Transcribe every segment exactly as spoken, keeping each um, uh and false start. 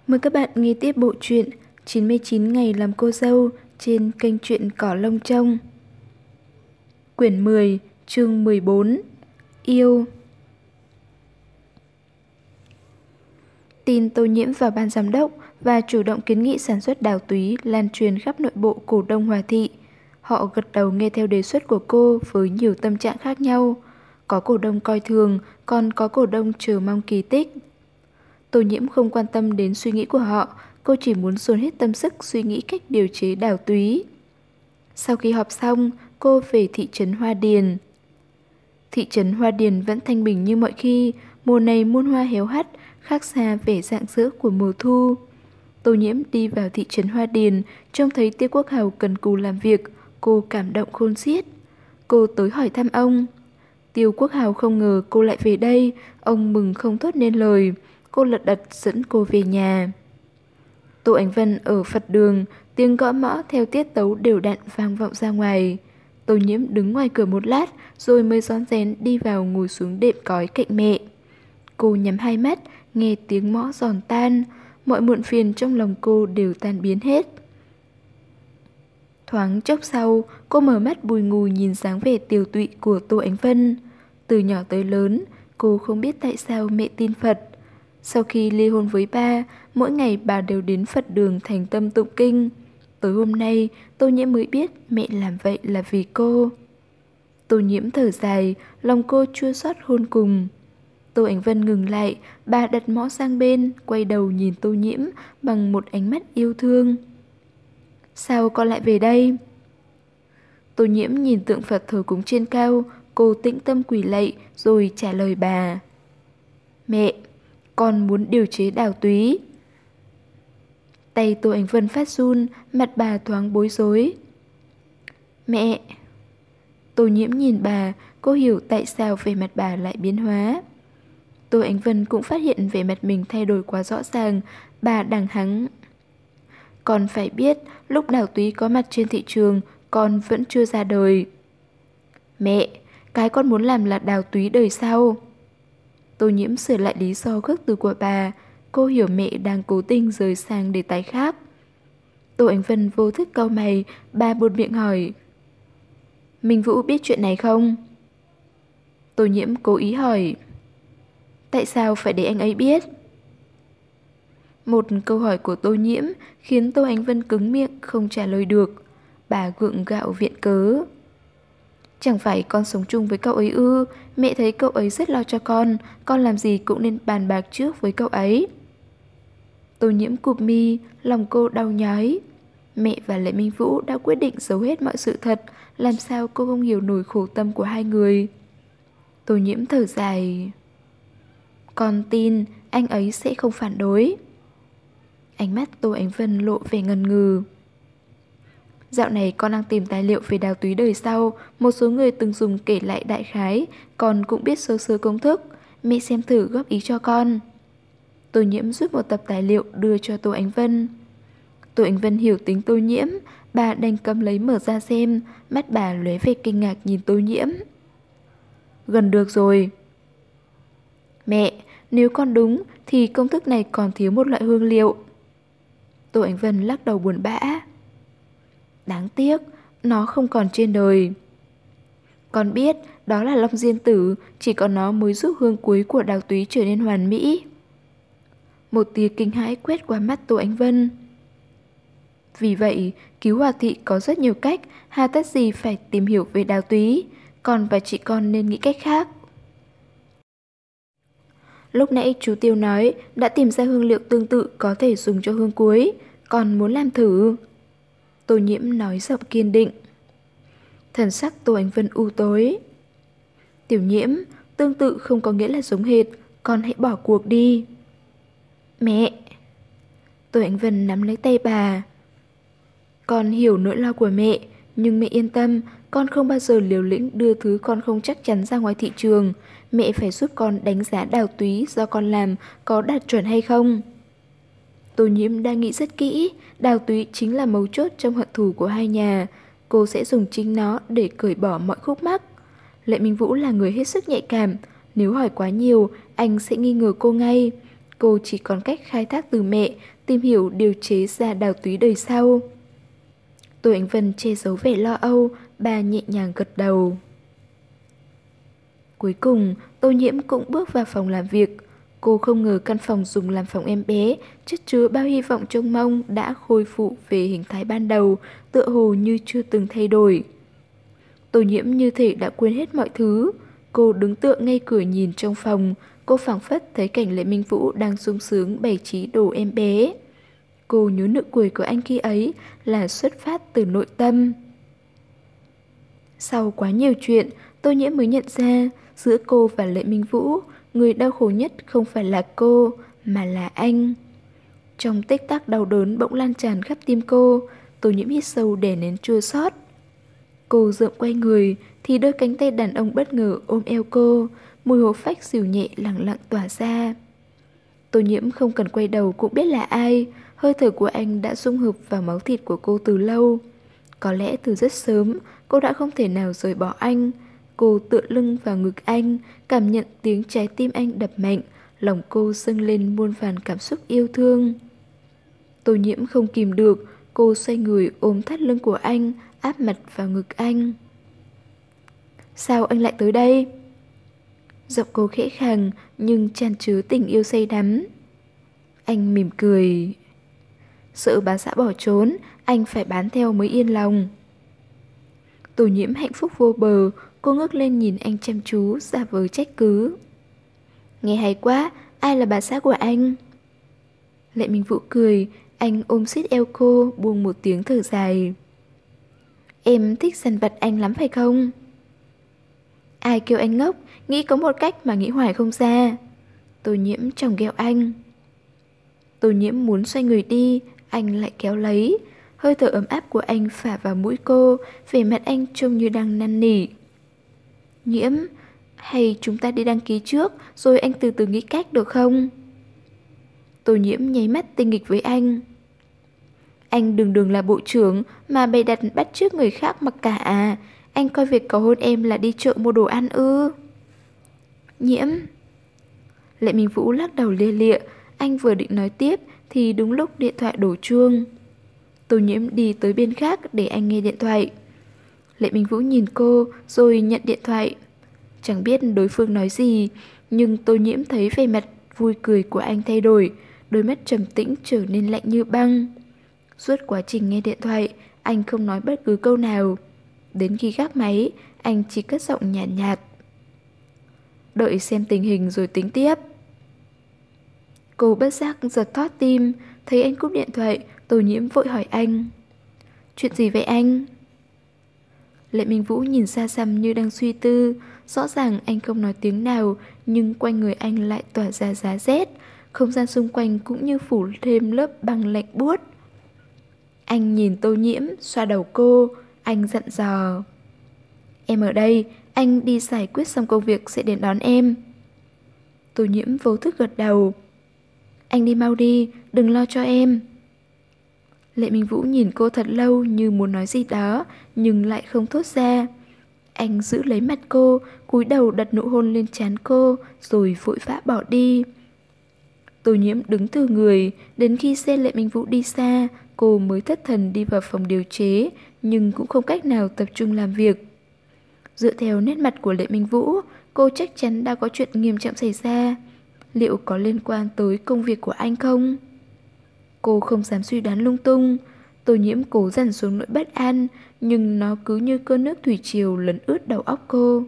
Mời các bạn nghe tiếp bộ truyện chín mươi chín ngày làm cô dâu trên kênh truyện Cỏ Lông Trông. Quyển mười, chương mười bốn. Yêu. Tin Tô Nhiễm vào ban giám đốc và chủ động kiến nghị sản xuất đào túy lan truyền khắp nội bộ cổ đông Hòa Thị. Họ gật đầu nghe theo đề xuất của cô với nhiều tâm trạng khác nhau. Có cổ đông coi thường, còn có cổ đông chờ mong kỳ tích. Tô Nhiễm không quan tâm đến suy nghĩ của họ, cô chỉ muốn dồn hết tâm sức suy nghĩ cách điều chế đào túy. Sau khi họp xong, cô về thị trấn Hoa Điền. Thị trấn Hoa Điền vẫn thanh bình như mọi khi, mùa này muôn hoa héo hắt, khác xa vẻ rạng rỡ của mùa thu. Tô Nhiễm đi vào thị trấn Hoa Điền, trông thấy Tiêu Quốc Hào cần cù làm việc, cô cảm động khôn xiết. Cô tới hỏi thăm ông. Tiêu Quốc Hào không ngờ cô lại về đây, ông mừng không thốt nên lời. Cô lật đật dẫn cô về nhà. Tô Ánh Vân ở Phật đường, tiếng gõ mõ theo tiết tấu đều đặn vang vọng ra ngoài. Tô Nhiễm đứng ngoài cửa một lát rồi mới rón rén đi vào ngồi xuống đệm cói cạnh mẹ. Cô nhắm hai mắt, nghe tiếng mõ giòn tan, mọi muộn phiền trong lòng cô đều tan biến hết. Thoáng chốc sau, cô mở mắt bùi ngùi nhìn dáng vẻ tiều tụy của Tô Ánh Vân. Từ nhỏ tới lớn, cô không biết tại sao mẹ tin Phật. Sau khi ly hôn với ba, mỗi ngày bà đều đến Phật đường thành tâm tụng kinh. Tối hôm nay, Tô Nhiễm mới biết mẹ làm vậy là vì cô. Tô Nhiễm thở dài, lòng cô chua xót khôn cùng. Tô Ánh Vân ngừng lại, bà đặt mõ sang bên, quay đầu nhìn Tô Nhiễm bằng một ánh mắt yêu thương. Sao con lại về đây? Tô Nhiễm nhìn tượng Phật thờ cúng trên cao, cô tĩnh tâm quỳ lạy rồi trả lời bà. Mẹ, con muốn điều chế đào túy. Tay Tô Ánh Vân phát run, mặt bà thoáng bối rối. Mẹ. Tô Nhiễm nhìn bà, cô hiểu tại sao vẻ mặt bà lại biến hóa. Tô Ánh Vân cũng phát hiện vẻ mặt mình thay đổi quá rõ ràng, bà đằng hắng. Con phải biết, lúc đào túy có mặt trên thị trường, con vẫn chưa ra đời. Mẹ, cái con muốn làm là đào túy đời sau. Tô Nhiễm sửa lại lý do gốc từ của bà. Cô hiểu mẹ đang cố tình rời sang đề tài khác. Tô Ánh Vân vô thức cau mày, bà buột miệng hỏi. Minh Vũ biết chuyện này không? Tô Nhiễm cố ý hỏi. Tại sao phải để anh ấy biết? Một câu hỏi của Tô Nhiễm khiến Tô Ánh Vân cứng miệng không trả lời được. Bà gượng gạo viện cớ. Chẳng phải con sống chung với cậu ấy ư? Mẹ thấy cậu ấy rất lo cho con, con làm gì cũng nên bàn bạc trước với cậu ấy. Tô Nhiễm cụp mi, lòng cô đau nhói. Mẹ và Lệ Minh Vũ đã quyết định giấu hết mọi sự thật, làm sao cô không hiểu nổi khổ tâm của hai người. Tô Nhiễm thở dài. Con tin anh ấy sẽ không phản đối. Ánh mắt Tô Ánh Vân lộ vẻ ngần ngừ. Dạo này con đang tìm tài liệu về đào túy đời sau, một số người từng dùng kể lại đại khái, con cũng biết sơ sơ công thức, mẹ xem thử góp ý cho con. Tô Nhiễm rút một tập tài liệu đưa cho Tô Ánh Vân. Tô Ánh Vân hiểu tính Tô Nhiễm, bà đành cầm lấy mở ra xem, mắt bà lóe vẻ kinh ngạc nhìn Tô Nhiễm. Gần được rồi. Mẹ, nếu con đúng thì công thức này còn thiếu một loại hương liệu. Tô Ánh Vân lắc đầu buồn bã. Đáng tiếc, nó không còn trên đời. Con biết đó là Long Diên Tử, chỉ có nó mới giúp hương cuối của đào túy trở nên hoàn mỹ. Một tia kinh hãi quét qua mắt Tô Ánh Vân. Vì vậy, cứu Hòa Thị có rất nhiều cách, hà tất gì phải tìm hiểu về đào túy, con và chị con nên nghĩ cách khác. Lúc nãy chú Tiêu nói đã tìm ra hương liệu tương tự có thể dùng cho hương cuối, con muốn làm thử. Tô Nhiễm nói giọng kiên định. Thần sắc Tô Ánh Vân u tối. Tiểu Nhiễm, tương tự không có nghĩa là giống hệt, con hãy bỏ cuộc đi. Mẹ. Tô Ánh Vân nắm lấy tay bà. Con hiểu nỗi lo của mẹ, nhưng mẹ yên tâm, con không bao giờ liều lĩnh đưa thứ con không chắc chắn ra ngoài thị trường. Mẹ phải giúp con đánh giá đào túy do con làm có đạt chuẩn hay không. Tô Nhiễm đang nghĩ rất kỹ, đào túy chính là mấu chốt trong hận thù của hai nhà. Cô sẽ dùng chính nó để cởi bỏ mọi khúc mắc. Lệ Minh Vũ là người hết sức nhạy cảm, nếu hỏi quá nhiều, anh sẽ nghi ngờ cô ngay. Cô chỉ còn cách khai thác từ mẹ, tìm hiểu điều chế ra đào túy đời sau. Tô Ánh Vân che giấu vẻ lo âu, bà nhẹ nhàng gật đầu. Cuối cùng, Tô Nhiễm cũng bước vào phòng làm việc. Cô không ngờ căn phòng dùng làm phòng em bé, chất chứa bao hy vọng trông mong đã khôi phục về hình thái ban đầu, tựa hồ như chưa từng thay đổi. Tô Nhiễm như thể đã quên hết mọi thứ. Cô đứng tựa ngay cửa nhìn trong phòng, cô phảng phất thấy cảnh Lệ Minh Vũ đang sung sướng bày trí đồ em bé. Cô nhớ nụ cười của anh khi ấy là xuất phát từ nội tâm. Sau quá nhiều chuyện, Tô Nhiễm mới nhận ra giữa cô và Lệ Minh Vũ, người đau khổ nhất không phải là cô, mà là anh. Trong tích tắc đau đớn bỗng lan tràn khắp tim cô, Tô Nhiễm hít sâu đè nén chua xót. Cô dượm quay người thì đôi cánh tay đàn ông bất ngờ ôm eo cô, mùi hổ phách dịu nhẹ lặng lặng tỏa ra. Tô Nhiễm không cần quay đầu cũng biết là ai, hơi thở của anh đã dung hợp vào máu thịt của cô từ lâu. Có lẽ từ rất sớm, cô đã không thể nào rời bỏ anh. Cô tựa lưng vào ngực anh, cảm nhận tiếng trái tim anh đập mạnh, lòng cô dâng lên muôn vàn cảm xúc yêu thương. Tô Nhiễm không kìm được, cô xoay người ôm thắt lưng của anh, áp mặt vào ngực anh. Sao anh lại tới đây? Giọng cô khẽ khàng nhưng tràn chứa tình yêu say đắm. Anh mỉm cười. Sợ bà xã bỏ trốn, anh phải bán theo mới yên lòng. Tô Nhiễm hạnh phúc vô bờ, cô ngước lên nhìn anh chăm chú, giả vờ trách cứ. Nghe hay quá, ai là bà xã của anh? Lệ Minh Vũ cười, anh ôm siết eo cô, buông một tiếng thở dài. Em thích dằn vặt anh lắm phải không? Ai kêu anh ngốc, nghĩ có một cách mà nghĩ hoài không ra. Tô Nhiễm chòng ghẹo anh. Tô Nhiễm muốn xoay người đi, anh lại kéo lấy. Hơi thở ấm áp của anh phả vào mũi cô, vẻ mặt anh trông như đang năn nỉ. Nhiễm, hay chúng ta đi đăng ký trước, rồi anh từ từ nghĩ cách được không? Tô Nhiễm nháy mắt tinh nghịch với anh. Anh đường đường là bộ trưởng mà bày đặt bắt chước người khác mặc cả à? Anh coi việc cầu hôn em là đi chợ mua đồ ăn ư? Nhiễm. Lệ Minh Vũ lắc đầu lia lịa, anh vừa định nói tiếp thì đúng lúc điện thoại đổ chuông. Tô Nhiễm đi tới bên khác để anh nghe điện thoại. Lệ Minh Vũ nhìn cô rồi nhận điện thoại. Chẳng biết đối phương nói gì, nhưng Tô Nhiễm thấy vẻ mặt vui cười của anh thay đổi, đôi mắt trầm tĩnh trở nên lạnh như băng. Suốt quá trình nghe điện thoại, anh không nói bất cứ câu nào. Đến khi gác máy, anh chỉ cất giọng nhàn nhạt, nhạt. Đợi xem tình hình rồi tính tiếp. Cô bất giác giật thót tim, thấy anh cúp điện thoại, Tô Nhiễm vội hỏi anh. Chuyện gì vậy anh? Lệ Minh Vũ nhìn xa xăm như đang suy tư. Rõ ràng anh không nói tiếng nào, nhưng quanh người anh lại tỏa ra giá rét. Không gian xung quanh cũng như phủ thêm lớp băng lạnh buốt. Anh nhìn Tô Nhiễm, xoa đầu cô. Anh dặn dò. Em ở đây, anh đi giải quyết xong công việc sẽ đến đón em. Tô Nhiễm vô thức gật đầu. Anh đi mau đi, đừng lo cho em. Lệ Minh Vũ nhìn cô thật lâu như muốn nói gì đó, nhưng lại không thốt ra. Anh giữ lấy mặt cô, cúi đầu đặt nụ hôn lên trán cô, rồi vội vã bỏ đi. Tô Nhiễm đứng từ người, đến khi xe Lệ Minh Vũ đi xa, cô mới thất thần đi vào phòng điều chế, nhưng cũng không cách nào tập trung làm việc. Dựa theo nét mặt của Lệ Minh Vũ, cô chắc chắn đã có chuyện nghiêm trọng xảy ra. Liệu có liên quan tới công việc của anh không? Cô không dám suy đoán lung tung. Tô Nhiễm cố dằn xuống nỗi bất an, nhưng nó cứ như cơn nước thủy triều lấn ướt đầu óc cô.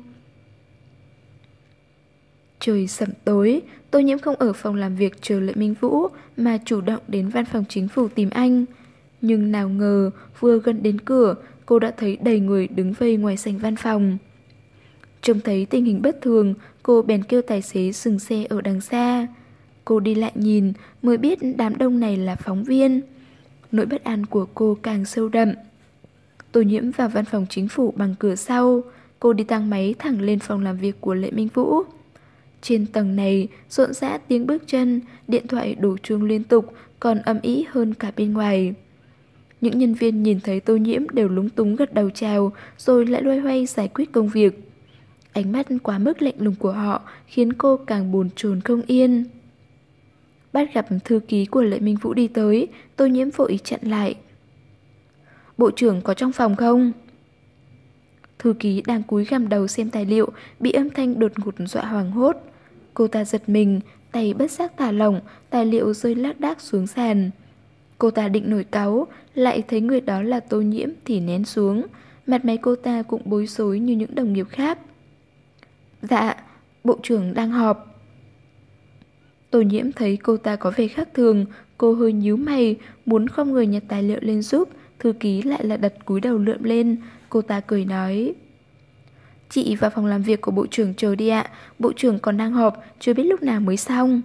Trời sẩm tối, Tô Nhiễm không ở phòng làm việc chờ Lệ Minh Vũ mà chủ động đến văn phòng chính phủ tìm anh. Nhưng nào ngờ vừa gần đến cửa, cô đã thấy đầy người đứng vây ngoài sảnh văn phòng. Trông thấy tình hình bất thường, cô bèn kêu tài xế dừng xe ở đằng xa. Cô đi lại nhìn mới biết đám đông này là phóng viên. Nỗi bất an của cô càng sâu đậm. Tô Nhiễm vào văn phòng chính phủ bằng cửa sau. Cô đi thang máy thẳng lên phòng làm việc của Lệ Minh Vũ. Trên tầng này rộn rã tiếng bước chân, điện thoại đổ chuông liên tục, còn ầm ĩ hơn cả bên ngoài. Những nhân viên nhìn thấy Tô Nhiễm đều lúng túng gật đầu chào, rồi lại loay hoay giải quyết công việc. Ánh mắt quá mức lạnh lùng của họ khiến cô càng bồn chồn không yên. Bắt gặp thư ký của Lệ Minh Vũ đi tới, Tô Nhiễm vội chặn lại. Bộ trưởng có trong phòng không? Thư ký đang cúi gằm đầu xem tài liệu, bị âm thanh đột ngột dọa hoảng hốt. Cô ta giật mình, tay bất giác thả lỏng, tài liệu rơi lác đác xuống sàn. Cô ta định nổi cáu, lại thấy người đó là Tô Nhiễm thì nén xuống. Mặt mày cô ta cũng bối rối như những đồng nghiệp khác. Dạ, bộ trưởng đang họp. Tô Nhiễm thấy cô ta có vẻ khác thường, cô hơi nhíu mày, muốn không người nhặt tài liệu lên giúp, thư ký lại là đặt cúi đầu lượm lên. Cô ta cười nói: Chị vào phòng làm việc của bộ trưởng chờ đi ạ, bộ trưởng còn đang họp, chưa biết lúc nào mới xong.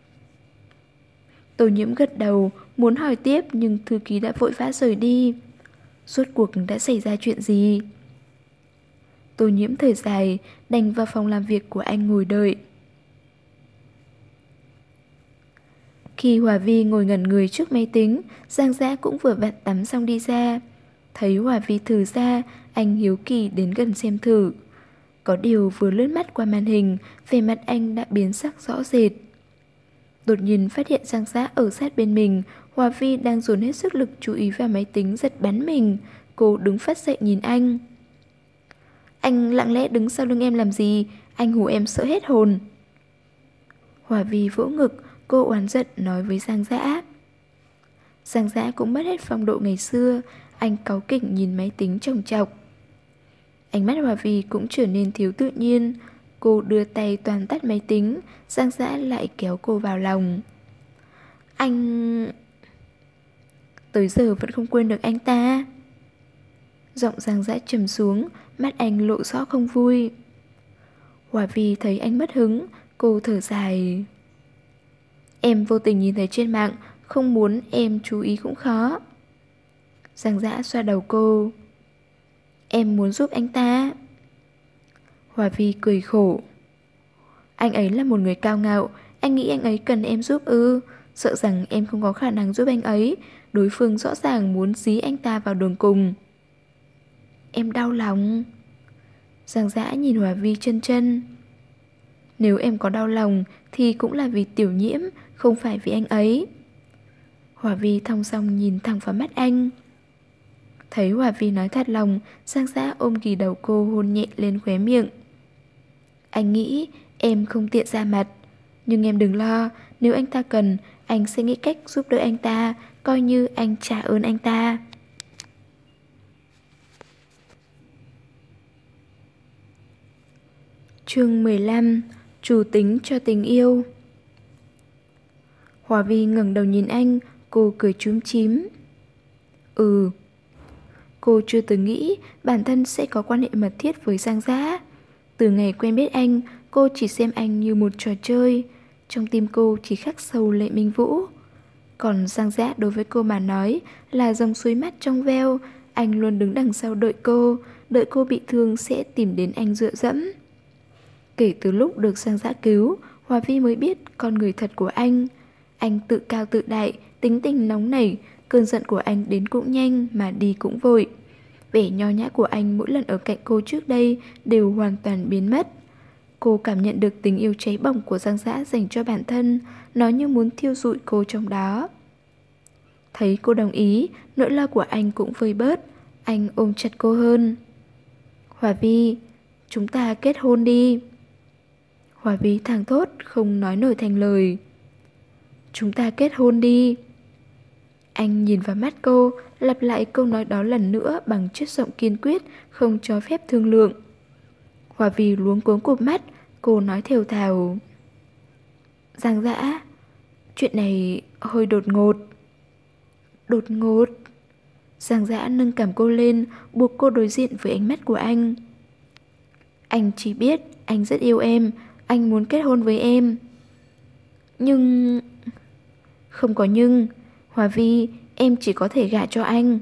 Tô Nhiễm gật đầu, muốn hỏi tiếp nhưng thư ký đã vội vã rời đi. Rốt cuộc đã xảy ra chuyện gì? Tô Nhiễm thở dài, đành vào phòng làm việc của anh ngồi đợi. Khi Hòa Vi ngồi ngẩn người trước máy tính, Giang Dã cũng vừa vặn tắm xong đi ra. Thấy Hòa Vi thử ra, anh hiếu kỳ đến gần xem thử. Có điều vừa lướt mắt qua màn hình, vẻ mặt anh đã biến sắc rõ rệt. Đột nhiên phát hiện Giang Dã ở sát bên mình, Hòa Vi đang dồn hết sức lực chú ý vào máy tính giật bắn mình. Cô đứng phát dậy nhìn anh. Anh lặng lẽ đứng sau lưng em làm gì? Anh hù em sợ hết hồn. Hòa Vi vỗ ngực, cô oán giận nói với Giang Dã. Giang Dã cũng mất hết phong độ ngày xưa, anh cáu kỉnh nhìn máy tính chồng chọc. Ánh mắt Hòa Vi cũng trở nên thiếu tự nhiên. Cô đưa tay toàn tắt máy tính, Giang Dã lại kéo cô vào lòng. Anh... Tới giờ vẫn không quên được anh ta. Giọng Giang Dã trầm xuống, mắt anh lộ rõ không vui. Hòa Vi thấy anh mất hứng, cô thở dài. Em vô tình nhìn thấy trên mạng, không muốn em chú ý cũng khó. Giang Dã xoa đầu cô. Em muốn giúp anh ta. Hòa Vi cười khổ. Anh ấy là một người cao ngạo, anh nghĩ anh ấy cần em giúp ư? Sợ rằng em không có khả năng giúp anh ấy. Đối phương rõ ràng muốn dí anh ta vào đường cùng. Em đau lòng. Giang Dã nhìn Hòa Vi chân chân. Nếu em có đau lòng thì cũng là vì Tiểu Nhiễm, không phải vì anh ấy. Hòa Vi thong dong nhìn thẳng vào mắt anh. Thấy Hòa Vi nói thật lòng, Giang Dã ôm ghì đầu cô hôn nhẹ lên khóe miệng. Anh nghĩ em không tiện ra mặt, nhưng em đừng lo, nếu anh ta cần, anh sẽ nghĩ cách giúp đỡ anh ta, coi như anh trả ơn anh ta. Chương mười lăm. Chủ tính cho tình yêu. Hòa Vi ngẩng đầu nhìn anh, cô cười chúm chím. Ừ. Cô chưa từng nghĩ bản thân sẽ có quan hệ mật thiết với Giang Dã. Từ ngày quen biết anh, cô chỉ xem anh như một trò chơi. Trong tim cô chỉ khắc sâu Lệ Minh Vũ. Còn Giang Dã đối với cô mà nói là dòng suối mắt trong veo. Anh luôn đứng đằng sau đợi cô, đợi cô bị thương sẽ tìm đến anh dựa dẫm. Kể từ lúc được Giang Dã cứu, Hòa Vi mới biết con người thật của anh. Anh tự cao tự đại, tính tình nóng nảy, cơn giận của anh đến cũng nhanh mà đi cũng vội. Vẻ nho nhã của anh mỗi lần ở cạnh cô trước đây đều hoàn toàn biến mất. Cô cảm nhận được tình yêu cháy bỏng của Giang Dã dành cho bản thân, nó như muốn thiêu rụi cô trong đó. Thấy cô đồng ý, nỗi lo của anh cũng vơi bớt. Anh ôm chặt cô hơn. Hòa Vi, chúng ta kết hôn đi. Hòa Vi thảng thốt không nói nổi thành lời. Chúng ta kết hôn đi. Anh nhìn vào mắt cô, lặp lại câu nói đó lần nữa bằng chất giọng kiên quyết, không cho phép thương lượng. Hòa Vi luống cuống cụp mắt, cô nói thều thào. Giang Dã, chuyện này hơi đột ngột. Đột ngột. Giang Dã nâng cằm cô lên, buộc cô đối diện với ánh mắt của anh. Anh chỉ biết anh rất yêu em, anh muốn kết hôn với em. Nhưng... Không có nhưng. Hòa Vi, em chỉ có thể gả cho anh.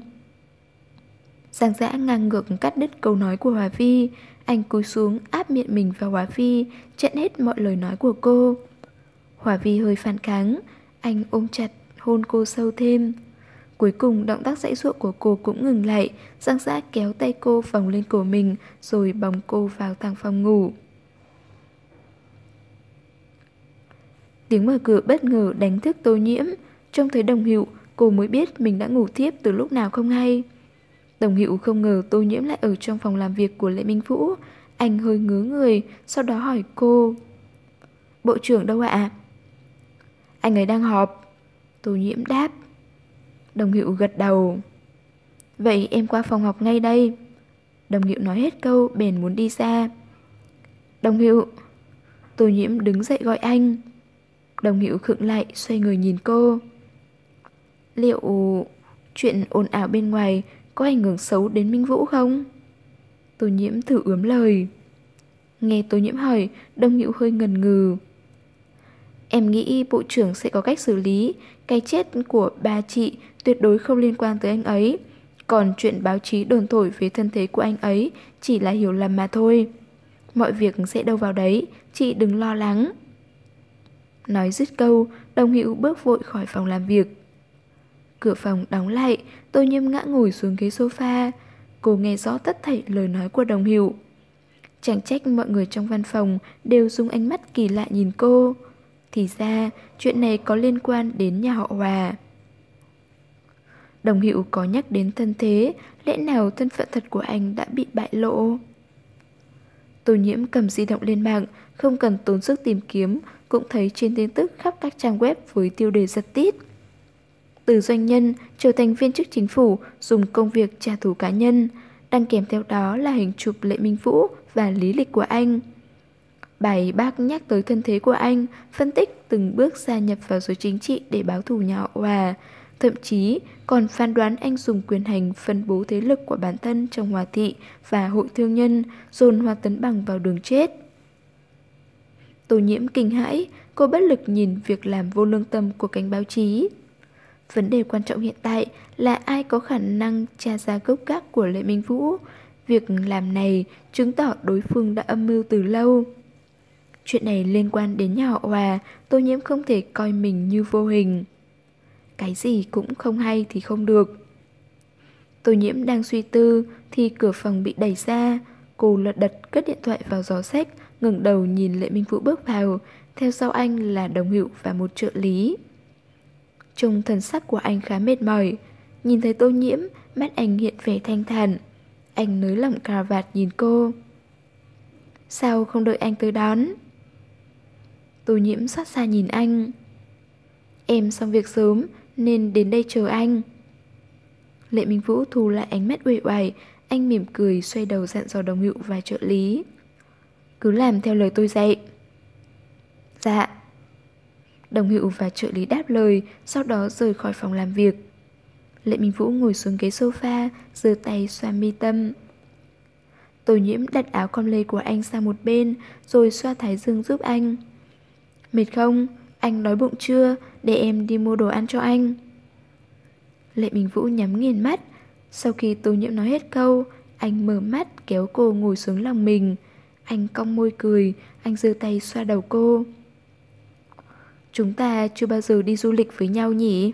Giang Dã ngang ngược cắt đứt câu nói của Hòa Vi. Anh cúi xuống áp miệng mình vào Hòa Vi, chặn hết mọi lời nói của cô. Hòa Vi hơi phản kháng. Anh ôm chặt, hôn cô sâu thêm. Cuối cùng động tác giãy giụa của cô cũng ngừng lại. Giang Dã kéo tay cô vòng lên cổ mình, rồi bồng cô vào thang phòng ngủ. Tiếng mở cửa bất ngờ đánh thức Tô Nhiễm. Trông thấy Đồng Hữu, cô mới biết mình đã ngủ thiếp từ lúc nào không hay. Đồng Hữu không ngờ Tô Nhiễm lại ở trong phòng làm việc của Lệ Minh Vũ. Anh hơi ngớ người, sau đó hỏi cô: Bộ trưởng đâu ạ? Anh ấy đang họp. Tô Nhiễm đáp. Đồng Hữu gật đầu. Vậy em qua phòng họp ngay đây. Đồng Hữu nói hết câu bèn muốn đi ra. Đồng Hữu. Tô Nhiễm đứng dậy gọi anh. Đồng Hữu khựng lại, xoay người nhìn cô. Liệu chuyện ồn ào bên ngoài có ảnh hưởng xấu đến Minh Vũ không? Tô Nhiễm thử ướm lời. Nghe Tô Nhiễm hỏi, Đồng Hữu hơi ngần ngừ. Em nghĩ bộ trưởng sẽ có cách xử lý. Cái chết của ba chị tuyệt đối không liên quan tới anh ấy. Còn chuyện báo chí đồn thổi về thân thế của anh ấy chỉ là hiểu lầm mà thôi. Mọi việc sẽ đâu vào đấy, chị đừng lo lắng. Nói dứt câu, Đồng Hữu bước vội khỏi phòng làm việc. Cửa phòng đóng lại, Tô Nhiễm ngã ngồi xuống ghế sofa. Cô nghe rõ tất thảy lời nói của Đồng Hữu. Chẳng trách mọi người trong văn phòng đều dùng ánh mắt kỳ lạ nhìn cô. Thì ra, chuyện này có liên quan đến nhà họ Hòa. Đồng Hữu có nhắc đến thân thế, lẽ nào thân phận thật của anh đã bị bại lộ? Tô Nhiễm cầm di động lên mạng, không cần tốn sức tìm kiếm, cũng thấy trên tin tức khắp các trang web với tiêu đề giật tít. Từ doanh nhân trở thành viên chức chính phủ dùng công việc trả thù cá nhân, đăng kèm theo đó là hình chụp Lệ Minh Vũ và lý lịch của anh. Bài bác nhắc tới thân thế của anh, phân tích từng bước gia nhập vào giới chính trị để báo thù nhà họ Hòa, thậm chí còn phán đoán anh dùng quyền hành phân bố thế lực của bản thân trong Hòa thị và hội thương nhân, dồn Hoa Tấn Bằng vào đường chết. Tô Nhiễm kinh hãi, cô bất lực nhìn việc làm vô lương tâm của cánh báo chí. Vấn đề quan trọng hiện tại là ai có khả năng tra ra gốc gác của Lệ Minh Vũ. Việc làm này chứng tỏ đối phương đã âm mưu từ lâu. Chuyện này liên quan đến nhà họ Hòa, Tô Nhiễm không thể coi mình như vô hình. Cái gì cũng không hay thì không được. Tô Nhiễm đang suy tư thì cửa phòng bị đẩy ra. Cô lật đật cất điện thoại vào giỏ sách, ngẩng đầu nhìn Lệ Minh Vũ bước vào. Theo sau anh là Đồng Hữu và một trợ lý. Trông thần sắc của anh khá mệt mỏi. Nhìn thấy Tô Nhiễm, mắt anh hiện vẻ thanh thản. Anh nới lỏng cà vạt nhìn cô. Sao không đợi anh tới đón? Tô Nhiễm xót xa nhìn anh. Em xong việc sớm nên đến đây chờ anh. Lệ Minh Vũ thu lại ánh mắt uể oải. Anh mỉm cười xoay đầu dặn dò Đồng Hữu và trợ lý. Cứ làm theo lời tôi dạy. Dạ. Đồng Hữu và trợ lý đáp lời, sau đó rời khỏi phòng làm việc. Lệ Minh Vũ ngồi xuống ghế sofa, giơ tay xoa mi tâm. Tô Nhiễm đặt áo com lê của anh sang một bên, rồi xoa thái dương giúp anh. Mệt không? Anh đói bụng chưa? Để em đi mua đồ ăn cho anh. Lệ Minh Vũ nhắm nghiền mắt. Sau khi Tô Nhiễm nói hết câu, anh mở mắt kéo cô ngồi xuống lòng mình. Anh cong môi cười, anh giơ tay xoa đầu cô. Chúng ta chưa bao giờ đi du lịch với nhau nhỉ?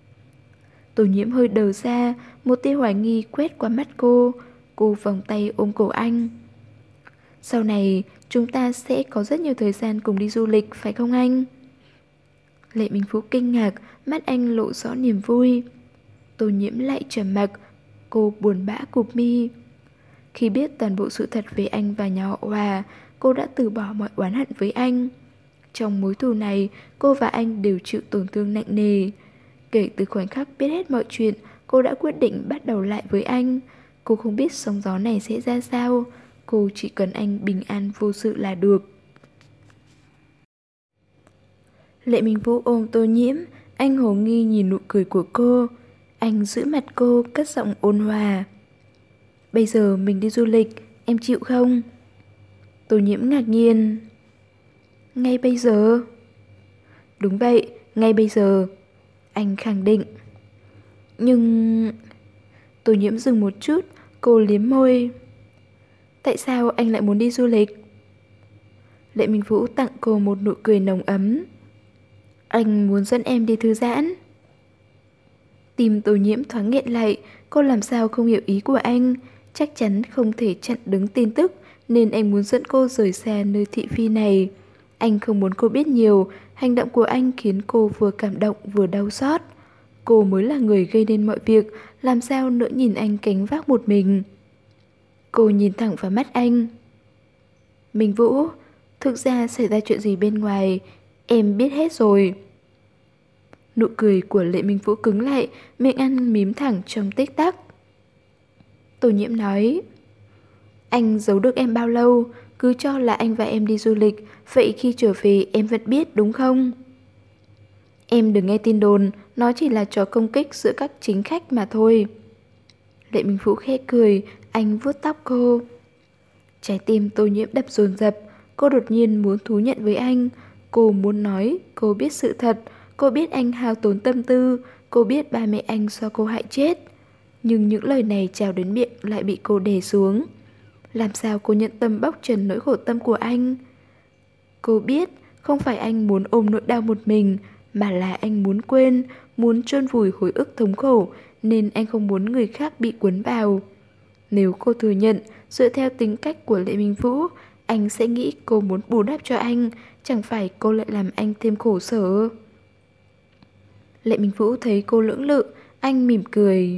Tô Nhiễm hơi đờ ra, một tia hoài nghi quét qua mắt cô. Cô vòng tay ôm cổ anh. Sau này chúng ta sẽ có rất nhiều thời gian cùng đi du lịch, phải không anh? Lệ Minh Vũ kinh ngạc, mắt anh lộ rõ niềm vui. Tô Nhiễm lại trầm mặc. Cô buồn bã cụp mi. Khi biết toàn bộ sự thật về anh và nhà họ Hòa, cô đã từ bỏ mọi oán hận với anh. Trong mối thù này, cô và anh đều chịu tổn thương nặng nề. Kể từ khoảnh khắc biết hết mọi chuyện, cô đã quyết định bắt đầu lại với anh. Cô không biết sóng gió này sẽ ra sao. Cô chỉ cần anh bình an vô sự là được. Lệ Minh Vũ ôm Tô Nhiễm. Anh hồ nghi nhìn nụ cười của cô. Anh giữ mặt cô, cất giọng ôn hòa. Bây giờ mình đi du lịch, em chịu không? Tô Nhiễm ngạc nhiên. Ngay bây giờ? Đúng vậy, ngay bây giờ. Anh khẳng định. Nhưng... Tô Nhiễm dừng một chút, cô liếm môi. Tại sao anh lại muốn đi du lịch? Lệ Minh Vũ tặng cô một nụ cười nồng ấm. Anh muốn dẫn em đi thư giãn. Tim Tô Nhiễm thoáng nghẹn lại. Cô làm sao không hiểu ý của anh. Chắc chắn không thể chặn đứng tin tức, nên anh muốn dẫn cô rời xa nơi thị phi này. Anh không muốn cô biết nhiều, hành động của anh khiến cô vừa cảm động vừa đau xót. Cô mới là người gây nên mọi việc, làm sao nỡ nhìn anh gánh vác một mình. Cô nhìn thẳng vào mắt anh. Minh Vũ, thực ra xảy ra chuyện gì bên ngoài, em biết hết rồi. Nụ cười của Lệ Minh Vũ cứng lại, miệng ăn mím thẳng trong tích tắc. Tô Nhiễm nói, anh giấu được em bao lâu, cứ cho là anh và em đi du lịch, vậy khi trở về em vẫn biết đúng không? Em đừng nghe tin đồn, nó chỉ là trò công kích giữa các chính khách mà thôi. Lệ Minh Vũ khẽ cười, anh vuốt tóc cô. Trái tim Tô Nhiễm đập dồn dập, cô đột nhiên muốn thú nhận với anh. Cô muốn nói, cô biết sự thật, cô biết anh hao tốn tâm tư, cô biết ba mẹ anh do cô hại chết. Nhưng những lời này trào đến miệng lại bị cô đè xuống. Làm sao cô nhận tâm bóc trần nỗi khổ tâm của anh? Cô biết không phải anh muốn ôm nỗi đau một mình, mà là anh muốn quên, muốn chôn vùi hồi ức thống khổ, nên anh không muốn người khác bị cuốn vào. Nếu cô thừa nhận, dựa theo tính cách của Lệ Minh Vũ, anh sẽ nghĩ cô muốn bù đắp cho anh, chẳng phải cô lại làm anh thêm khổ sở. Lệ Minh Vũ thấy cô lưỡng lự, anh mỉm cười.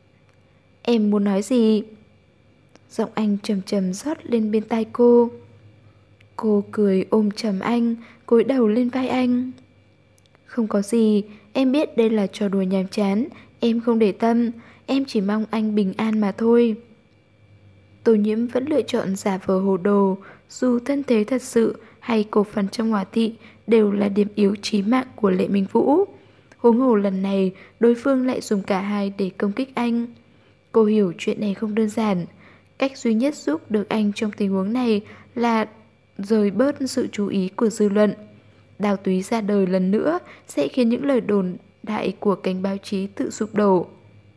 Em muốn nói gì? Giọng anh trầm trầm rót lên bên tai cô. Cô cười ôm chầm anh, cúi đầu lên vai anh. Không có gì, em biết đây là trò đùa nhàm chán, em không để tâm, em chỉ mong anh bình an mà thôi. Tô Nhiễm vẫn lựa chọn giả vờ hồ đồ, dù thân thế thật sự hay cổ phần trong Hòa Thị đều là điểm yếu chí mạng của Lệ Minh Vũ. Huống hồ lần này, đối phương lại dùng cả hai để công kích anh. Cô hiểu chuyện này không đơn giản. Cách duy nhất giúp được anh trong tình huống này là rời bớt sự chú ý của dư luận. Đào Túy ra đời lần nữa sẽ khiến những lời đồn đại của kênh báo chí tự sụp đổ.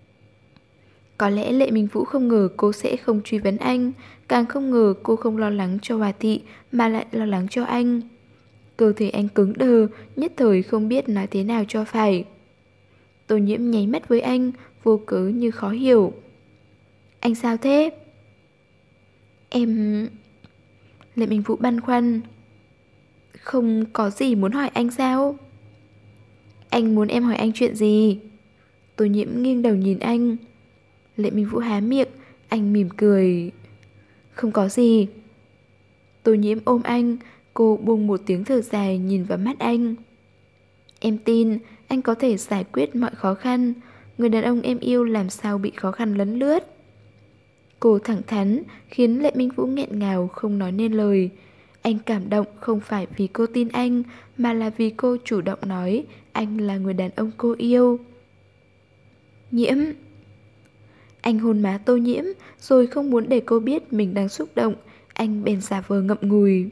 Có lẽ Lệ Minh Vũ không ngờ cô sẽ không truy vấn anh, càng không ngờ cô không lo lắng cho Hòa Thị mà lại lo lắng cho anh. Cơ thể anh cứng đờ, nhất thời không biết nói thế nào cho phải. Tô Nhiễm nháy mắt với anh, vô cớ như khó hiểu. Anh sao thế? Em... Lệ Minh Vũ băn khoăn. Không có gì muốn hỏi anh sao? Anh muốn em hỏi anh chuyện gì? Tô Nhiễm nghiêng đầu nhìn anh. Lệ Minh Vũ há miệng, anh mỉm cười. Không có gì. Tô Nhiễm ôm anh, cô buông một tiếng thở dài nhìn vào mắt anh. Em tin anh có thể giải quyết mọi khó khăn. Người đàn ông em yêu làm sao bị khó khăn lấn lướt. Cô thẳng thắn khiến Lệ Minh Vũ nghẹn ngào không nói nên lời. Anh cảm động không phải vì cô tin anh, mà là vì cô chủ động nói anh là người đàn ông cô yêu. Nhiễm. Anh hôn má Tô Nhiễm, rồi không muốn để cô biết mình đang xúc động, anh bèn giả vờ ngậm ngùi.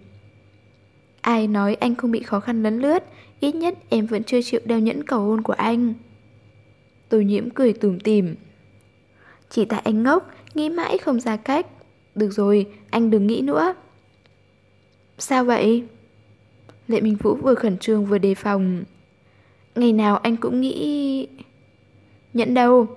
Ai nói anh không bị khó khăn lấn lướt, ít nhất em vẫn chưa chịu đeo nhẫn cầu hôn của anh. Tô Nhiễm cười tủm tỉm. Chỉ tại anh ngốc, nghĩ mãi không ra cách. Được rồi, anh đừng nghĩ nữa. Sao vậy? Lệ Minh Vũ vừa khẩn trương vừa đề phòng. Ngày nào anh cũng nghĩ... Nhẫn đâu?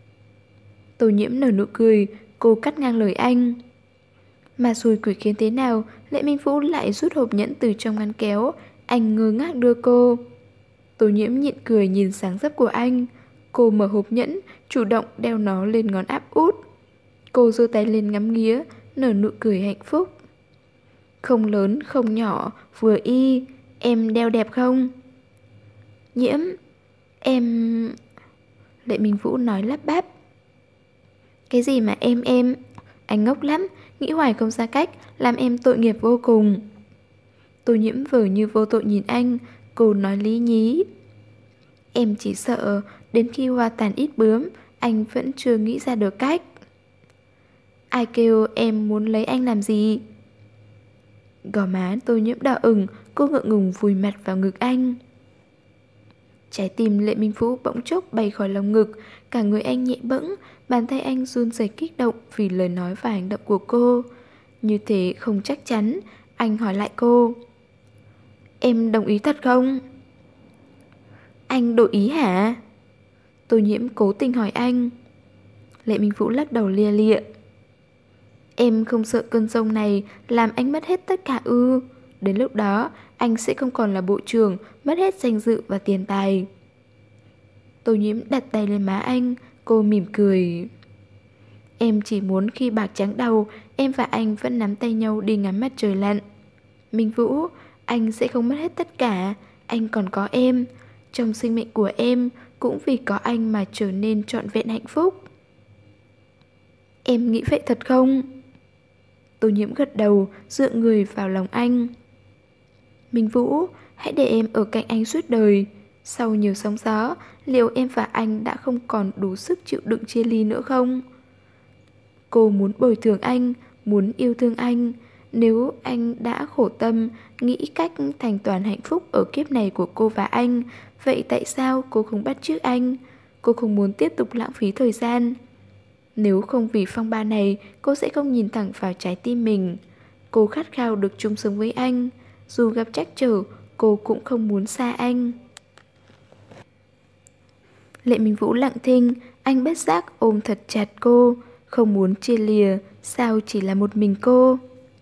Tô Nhiễm nở nụ cười, cô cắt ngang lời anh. Mà xui quỷ khiến thế nào, Lệ Minh Vũ lại rút hộp nhẫn từ trong ngăn kéo. Anh ngơ ngác đưa cô. Tô Nhiễm nhịn cười nhìn sáng dấp của anh. Cô mở hộp nhẫn, chủ động đeo nó lên ngón áp út. Cô giơ tay lên ngắm nghía, nở nụ cười hạnh phúc. Không lớn, không nhỏ, vừa y. Em đeo đẹp không? Nhiễm, em... Lệ Minh Vũ nói lắp bắp. Cái gì mà em em? Anh ngốc lắm, nghĩ hoài không ra cách, làm em tội nghiệp vô cùng. Tô Nhiễm vờ như vô tội nhìn anh, cô nói lý nhí. Em chỉ sợ đến khi hoa tàn ít bướm, anh vẫn chưa nghĩ ra được cách. Ai kêu em muốn lấy anh làm gì? Gò má Tô Nhiễm đỏ ửng, cô ngượng ngùng vùi mặt vào ngực anh. Trái tim Lệ Minh Vũ bỗng chốc bay khỏi lồng ngực, cả người anh nhẹ bẫng, bàn tay anh run rẩy kích động vì lời nói và hành động của cô. Như thế không chắc chắn, anh hỏi lại cô. Em đồng ý thật không? Anh đổi ý hả? Tô Nhiễm cố tình hỏi anh. Lệ Minh Vũ lắc đầu lia lịa. Em không sợ cơn giông này làm anh mất hết tất cả ư? Đến lúc đó, anh sẽ không còn là bộ trưởng, mất hết danh dự và tiền tài. Tô Nhiễm đặt tay lên má anh, cô mỉm cười. Em chỉ muốn khi bạc trắng đầu, em và anh vẫn nắm tay nhau đi ngắm mặt trời lặn. Minh Vũ, anh sẽ không mất hết tất cả, anh còn có em. Trong sinh mệnh của em, cũng vì có anh mà trở nên trọn vẹn hạnh phúc. Em nghĩ vậy thật không? Tô Nhiễm gật đầu, dựa người vào lòng anh. Minh Vũ, hãy để em ở cạnh anh suốt đời. Sau nhiều sóng gió, liệu em và anh đã không còn đủ sức chịu đựng chia ly nữa không? Cô muốn bồi thường anh, muốn yêu thương anh. Nếu anh đã khổ tâm, nghĩ cách thành toàn hạnh phúc ở kiếp này của cô và anh, vậy tại sao cô không bắt chước anh? Cô không muốn tiếp tục lãng phí thời gian. Nếu không vì phong ba này, cô sẽ không nhìn thẳng vào trái tim mình. Cô khát khao được chung sống với anh. Dù gặp trắc trở, cô cũng không muốn xa anh. Lệ Minh Vũ lặng thinh, anh bất giác ôm thật chặt cô, không muốn chia lìa, sao chỉ là một mình cô.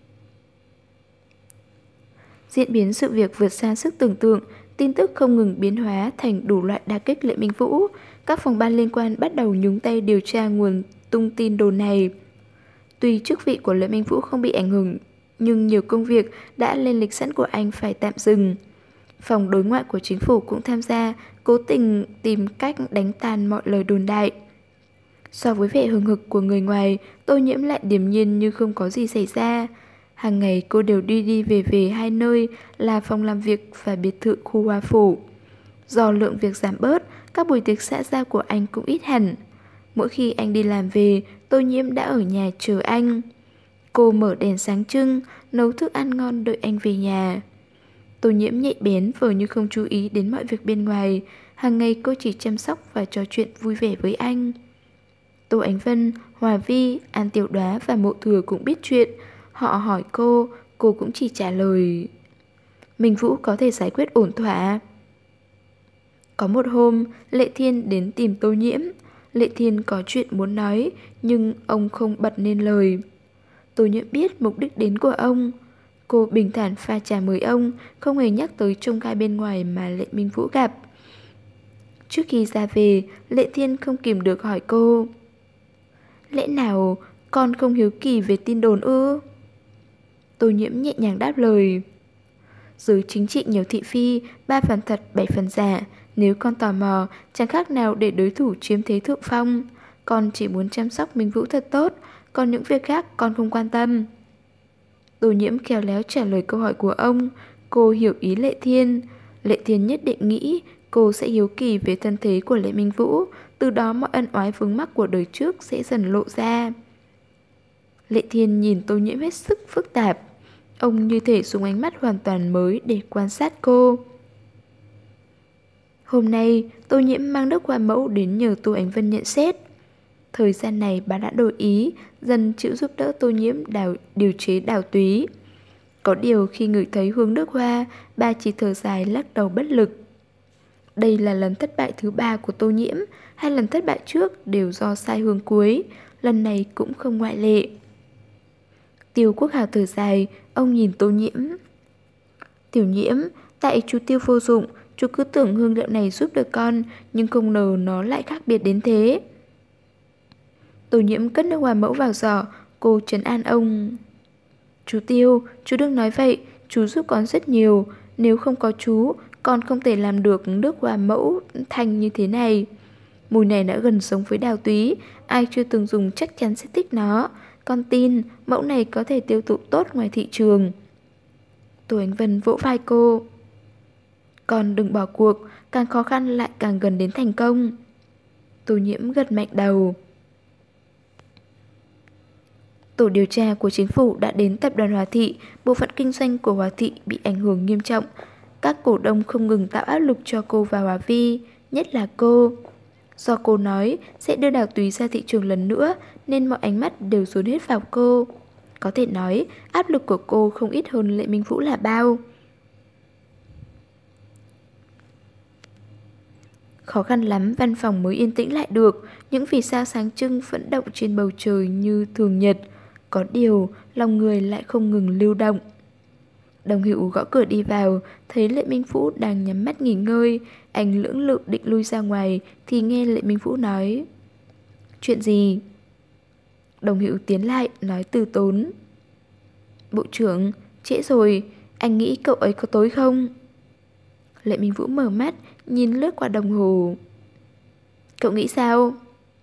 Diễn biến sự việc vượt xa sức tưởng tượng, tin tức không ngừng biến hóa thành đủ loại đả kích Lệ Minh Vũ. Các phòng ban liên quan bắt đầu nhúng tay điều tra nguồn tung tin đồn này. Tuy chức vị của Lệ Minh Vũ không bị ảnh hưởng, nhưng nhiều công việc đã lên lịch sẵn của anh phải tạm dừng. Phòng đối ngoại của chính phủ cũng tham gia, cố tình tìm cách đánh tan mọi lời đồn đại. So với vẻ hừng hực của người ngoài, Tô Nhiễm lại điềm nhiên như không có gì xảy ra. Hàng ngày cô đều đi đi về về hai nơi là phòng làm việc và biệt thự khu Hoa Phủ. Do lượng việc giảm bớt, các buổi tiệc xã giao của anh cũng ít hẳn. Mỗi khi anh đi làm về, Tô Nhiễm đã ở nhà chờ anh. Cô mở đèn sáng trưng, nấu thức ăn ngon đợi anh về nhà. Tô Nhiễm nhạy bén vờ như không chú ý đến mọi việc bên ngoài. Hàng ngày cô chỉ chăm sóc và trò chuyện vui vẻ với anh. Tô Ánh Vân, Hòa Vi, An Tiểu Đoá và Mộ Thừa cũng biết chuyện. Họ hỏi cô, cô cũng chỉ trả lời Minh Vũ có thể giải quyết ổn thỏa. Có một hôm, Lệ Thiên đến tìm Tô Nhiễm. Lệ Thiên có chuyện muốn nói, nhưng ông không bật nên lời. Tô Nhiễm biết mục đích đến của ông. Cô bình thản pha trà mời ông, không hề nhắc tới trông gai bên ngoài mà Lệ Minh Vũ gặp. Trước khi ra về, Lệ Thiên không kìm được hỏi cô, lẽ nào con không hiếu kỳ về tin đồn ư? Tô Nhiễm nhẹ nhàng đáp lời, giới chính trị nhiều thị phi, ba phần thật bảy phần giả. Nếu con tò mò, chẳng khác nào để đối thủ chiếm thế thượng phong. Con chỉ muốn chăm sóc Minh Vũ thật tốt, còn những việc khác con không quan tâm. Tô Nhiễm khéo léo trả lời câu hỏi của ông. Cô hiểu ý Lệ Thiên. Lệ Thiên nhất định nghĩ cô sẽ hiếu kỳ về thân thế của Lệ Minh Vũ, từ đó mọi ân oái vướng mắc của đời trước sẽ dần lộ ra. Lệ Thiên nhìn Tô Nhiễm hết sức phức tạp. Ông như thể dùng ánh mắt hoàn toàn mới để quan sát cô. Hôm nay, Tô Nhiễm mang nước hoa mẫu đến nhờ Tô Ánh Vân nhận xét. Thời gian này bà đã đổi ý, dần chịu giúp đỡ Tô Nhiễm đào, điều chế đào túy. Có điều khi ngửi thấy hương nước hoa, bà chỉ thở dài lắc đầu bất lực. Đây là lần thất bại thứ ba của Tô Nhiễm, hai lần thất bại trước đều do sai hương cuối, lần này cũng không ngoại lệ. Tiêu Quốc Hào thở dài, ông nhìn Tô Nhiễm. Tiểu Nhiễm, tại chú Tiêu vô dụng, chú cứ tưởng hương liệu này giúp được con, nhưng không ngờ nó lại khác biệt đến thế. Tô Nhiễm cất nước hoa mẫu vào giỏ, cô trấn an ông. Chú Tiêu, chú đừng nói vậy, chú giúp con rất nhiều. Nếu không có chú, con không thể làm được nước hoa mẫu thanh như thế này. Mùi này đã gần giống với đào túy, ai chưa từng dùng chắc chắn sẽ thích nó. Con tin mẫu này có thể tiêu thụ tốt ngoài thị trường. Tô Ánh Vân vỗ vai cô. Con đừng bỏ cuộc, càng khó khăn lại càng gần đến thành công. Tô Nhiễm gật mạnh đầu. Tổ điều tra của chính phủ đã đến tập đoàn Hòa Thị, bộ phận kinh doanh của Hòa Thị bị ảnh hưởng nghiêm trọng. Các cổ đông không ngừng tạo áp lực cho cô và Hòa Vi, nhất là cô. Do cô nói sẽ đưa đào túy ra thị trường lần nữa nên mọi ánh mắt đều dồn hết vào cô. Có thể nói áp lực của cô không ít hơn Lệ Minh Vũ là bao. Khó khăn lắm văn phòng mới yên tĩnh lại được, những vì sao sáng trưng vẫn động trên bầu trời như thường nhật. Có điều lòng người lại không ngừng lưu động. Đồng Hữu gõ cửa đi vào, thấy Lệ Minh Vũ đang nhắm mắt nghỉ ngơi. Anh lưỡng lự định lui ra ngoài thì nghe Lệ Minh Vũ nói: Chuyện gì? Đồng Hữu tiến lại, nói từ tốn: Bộ trưởng, trễ rồi, anh nghĩ cậu ấy có tối không? Lệ Minh Vũ mở mắt, nhìn lướt qua đồng hồ. Cậu nghĩ sao?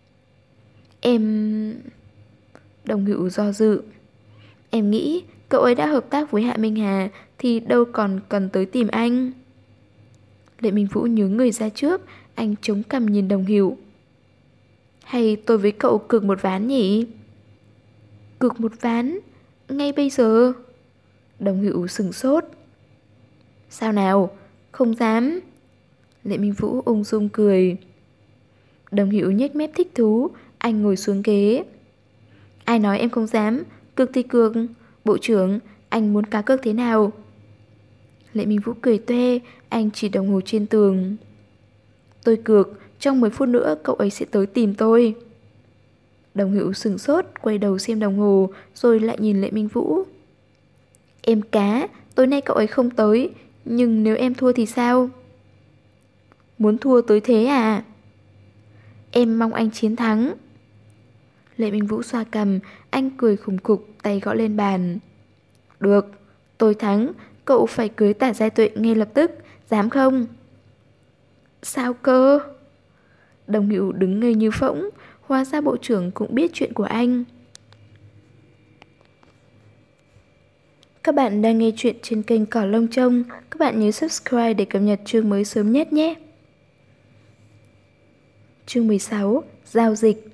Em... Đồng Hữu do dự. Em nghĩ cậu ấy đã hợp tác với Hạ Minh Hà thì đâu còn cần tới tìm anh. Lệ Minh Vũ nhớ người ra trước, anh chống cằm nhìn Đồng Hữu. Hay tôi với cậu cược một ván nhỉ? Cược một ván? Ngay bây giờ? Đồng Hữu sửng sốt. Sao nào? Không dám. Lệ Minh Vũ ung dung cười. Đồng Hữu nhếch mép thích thú, anh ngồi xuống ghế. Ai nói em không dám? Cược thì cược. Bộ trưởng, anh muốn cá cược thế nào? Lệ Minh Vũ cười toe, anh chỉ đồng hồ trên tường. Tôi cược, trong mười phút nữa cậu ấy sẽ tới tìm tôi. Đồng Hữu sửng sốt, quay đầu xem đồng hồ, rồi lại nhìn Lệ Minh Vũ. Em cá, tối nay cậu ấy không tới, nhưng nếu em thua thì sao? Muốn thua tới thế à? Em mong anh chiến thắng. Lệ Minh Vũ xoa cằm, anh cười khủng khục, tay gõ lên bàn. Được, tôi thắng, cậu phải cưới Tả Giai Tuệ ngay lập tức, dám không? Sao cơ? Đồng Hữu đứng ngây như phỗng, hóa ra bộ trưởng cũng biết chuyện của anh. Các bạn đang nghe chuyện trên kênh Cỏ Lông Trông. Các bạn nhớ subscribe để cập nhật chương mới sớm nhất nhé. Chương mười sáu. Giao dịch.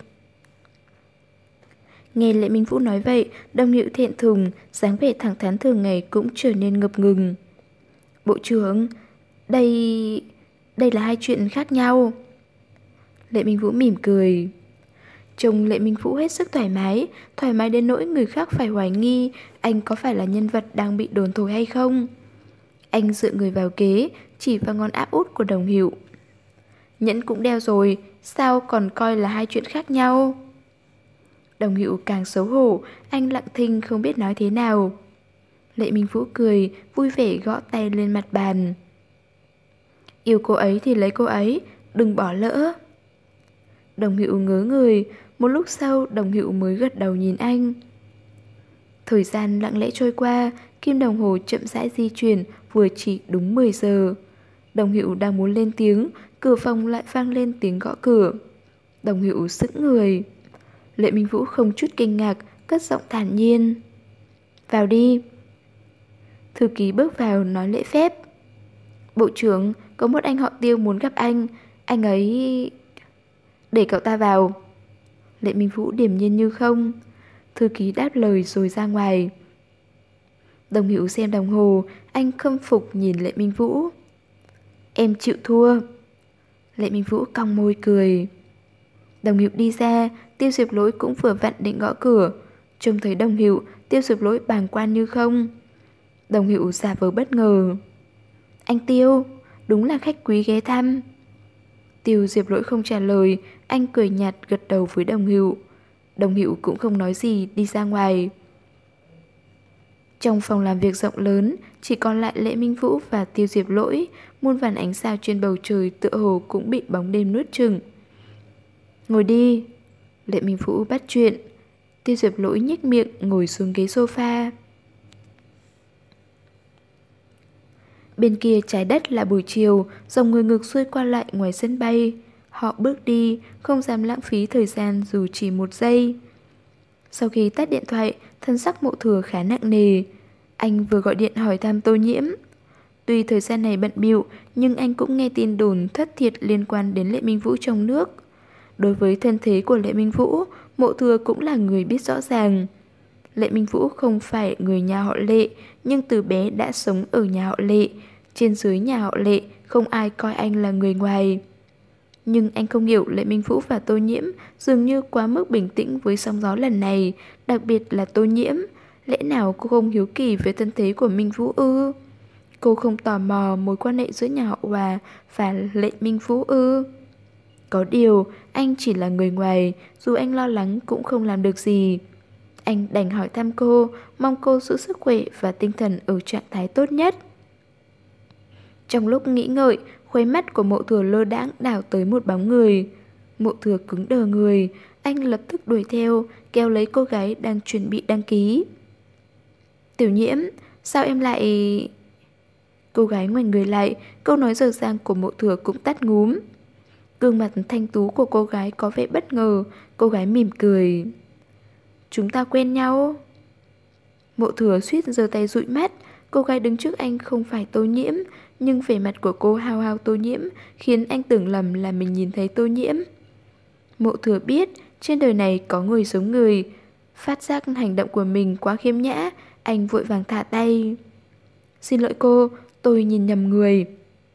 Nghe Lệ Minh Vũ nói vậy, Đồng Hữu thẹn thùng, dáng vẻ thẳng thắn thường ngày cũng trở nên ngập ngừng. Bộ trưởng, đây... đây là hai chuyện khác nhau. Lệ Minh Vũ mỉm cười. Trông Lệ Minh Vũ hết sức thoải mái, thoải mái đến nỗi người khác phải hoài nghi anh có phải là nhân vật đang bị đồn thổi hay không. Anh dựa người vào ghế, chỉ vào ngón áp út của Đồng Hữu. Nhẫn cũng đeo rồi, sao còn coi là hai chuyện khác nhau? Đồng Hữu càng xấu hổ, anh lặng thinh không biết nói thế nào. Lệ Minh Vũ cười, vui vẻ gõ tay lên mặt bàn. Yêu cô ấy thì lấy cô ấy, đừng bỏ lỡ. Đồng Hữu ngớ người, một lúc sau Đồng Hữu mới gật đầu nhìn anh. Thời gian lặng lẽ trôi qua, kim đồng hồ chậm rãi di chuyển, vừa chỉ đúng mười giờ. Đồng Hữu đang muốn lên tiếng, cửa phòng lại vang lên tiếng gõ cửa. Đồng Hữu sững người. Lệ Minh Vũ không chút kinh ngạc, cất giọng thản nhiên. Vào đi. Thư ký bước vào nói lễ phép. Bộ trưởng, có một anh họ Tiêu muốn gặp anh. Anh ấy... Để cậu ta vào. Lệ Minh Vũ điềm nhiên như không. Thư ký đáp lời rồi ra ngoài. Đồng Hữu xem đồng hồ, anh khâm phục nhìn Lệ Minh Vũ. Em chịu thua. Lệ Minh Vũ cong môi cười. Đồng Hữu đi ra, Tiêu Diệp Lỗi cũng vừa vặn định gõ cửa. Trông thấy Đồng Hữu, Tiêu Diệp Lỗi bàng quan như không. Đồng Hữu giả vờ bất ngờ. Anh Tiêu, đúng là khách quý ghé thăm. Tiêu Diệp Lỗi không trả lời, anh cười nhạt gật đầu với Đồng Hữu. Đồng Hữu cũng không nói gì, đi ra ngoài. Trong phòng làm việc rộng lớn, chỉ còn lại Lệ Minh Vũ và Tiêu Diệp Lỗi. Muôn vàn ánh sao trên bầu trời tựa hồ cũng bị bóng đêm nuốt chửng. Ngồi đi. Lệ Minh Vũ bắt chuyện. Tiêu Diệp Lỗi nhếch miệng ngồi xuống ghế sofa. Bên kia trái đất là buổi chiều, dòng người ngược xuôi qua lại ngoài sân bay. Họ bước đi, không dám lãng phí thời gian dù chỉ một giây. Sau khi tắt điện thoại, thân sắc Mộ Thừa khá nặng nề. Anh vừa gọi điện hỏi thăm Tô Nhiễm. Tuy thời gian này bận bịu, nhưng anh cũng nghe tin đồn thất thiệt liên quan đến Lệ Minh Vũ trong nước. Đối với thân thế của Lệ Minh Vũ, Mộ Thừa cũng là người biết rõ ràng. Lệ Minh Vũ không phải người nhà họ Lệ, nhưng từ bé đã sống ở nhà họ Lệ. Trên dưới nhà họ Lệ, không ai coi anh là người ngoài. Nhưng anh không hiểu Lệ Minh Vũ và Tô Nhiễm dường như quá mức bình tĩnh với sóng gió lần này, đặc biệt là Tô Nhiễm. Lẽ nào cô không hiếu kỳ về thân thế của Minh Vũ ư? Cô không tò mò mối quan hệ giữa nhà họ Hòa và Lệ Minh Vũ ư? Có điều, anh chỉ là người ngoài, dù anh lo lắng cũng không làm được gì. Anh đành hỏi thăm cô, mong cô giữ sức khỏe và tinh thần ở trạng thái tốt nhất. Trong lúc nghĩ ngợi, khóe mắt của Mộ Thừa lơ đãng đảo tới một bóng người. Mộ Thừa cứng đờ người, anh lập tức đuổi theo, kéo lấy cô gái đang chuẩn bị đăng ký. Tiểu Nhiễm, sao em lại... Cô gái ngoảnh người lại, câu nói dở dang của Mộ Thừa cũng tắt ngúm. Gương mặt thanh tú của cô gái có vẻ bất ngờ, cô gái mỉm cười. Chúng ta quen nhau. Mộ Thừa suýt giơ tay dụi mắt, cô gái đứng trước anh không phải Tô Nhiễm, nhưng vẻ mặt của cô hao hao Tô Nhiễm khiến anh tưởng lầm là mình nhìn thấy Tô Nhiễm. Mộ Thừa biết trên đời này có người giống người. Phát giác hành động của mình quá khiêm nhã, anh vội vàng thả tay. Xin lỗi cô, tôi nhìn nhầm người.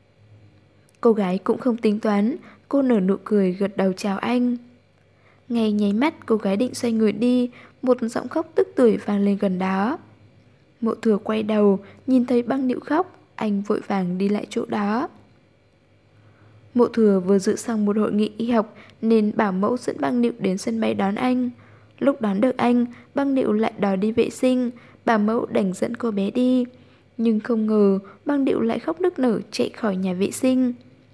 Cô gái cũng không tính toán, cô nở nụ cười gật đầu chào anh. Ngay nháy mắt cô gái định xoay người đi, một giọng khóc tức tưởi vang lên gần đó. Mộ Thừa quay đầu, nhìn thấy Băng Nịu khóc, anh vội vàng đi lại chỗ đó. Mộ Thừa vừa dự xong một hội nghị y học nên bảo mẫu dẫn Băng Nịu đến sân bay đón anh. Lúc đón được anh, Băng Nịu lại đòi đi vệ sinh, bảo mẫu đành dẫn cô bé đi. Nhưng không ngờ Băng Nịu lại khóc nức nở chạy khỏi nhà vệ sinh.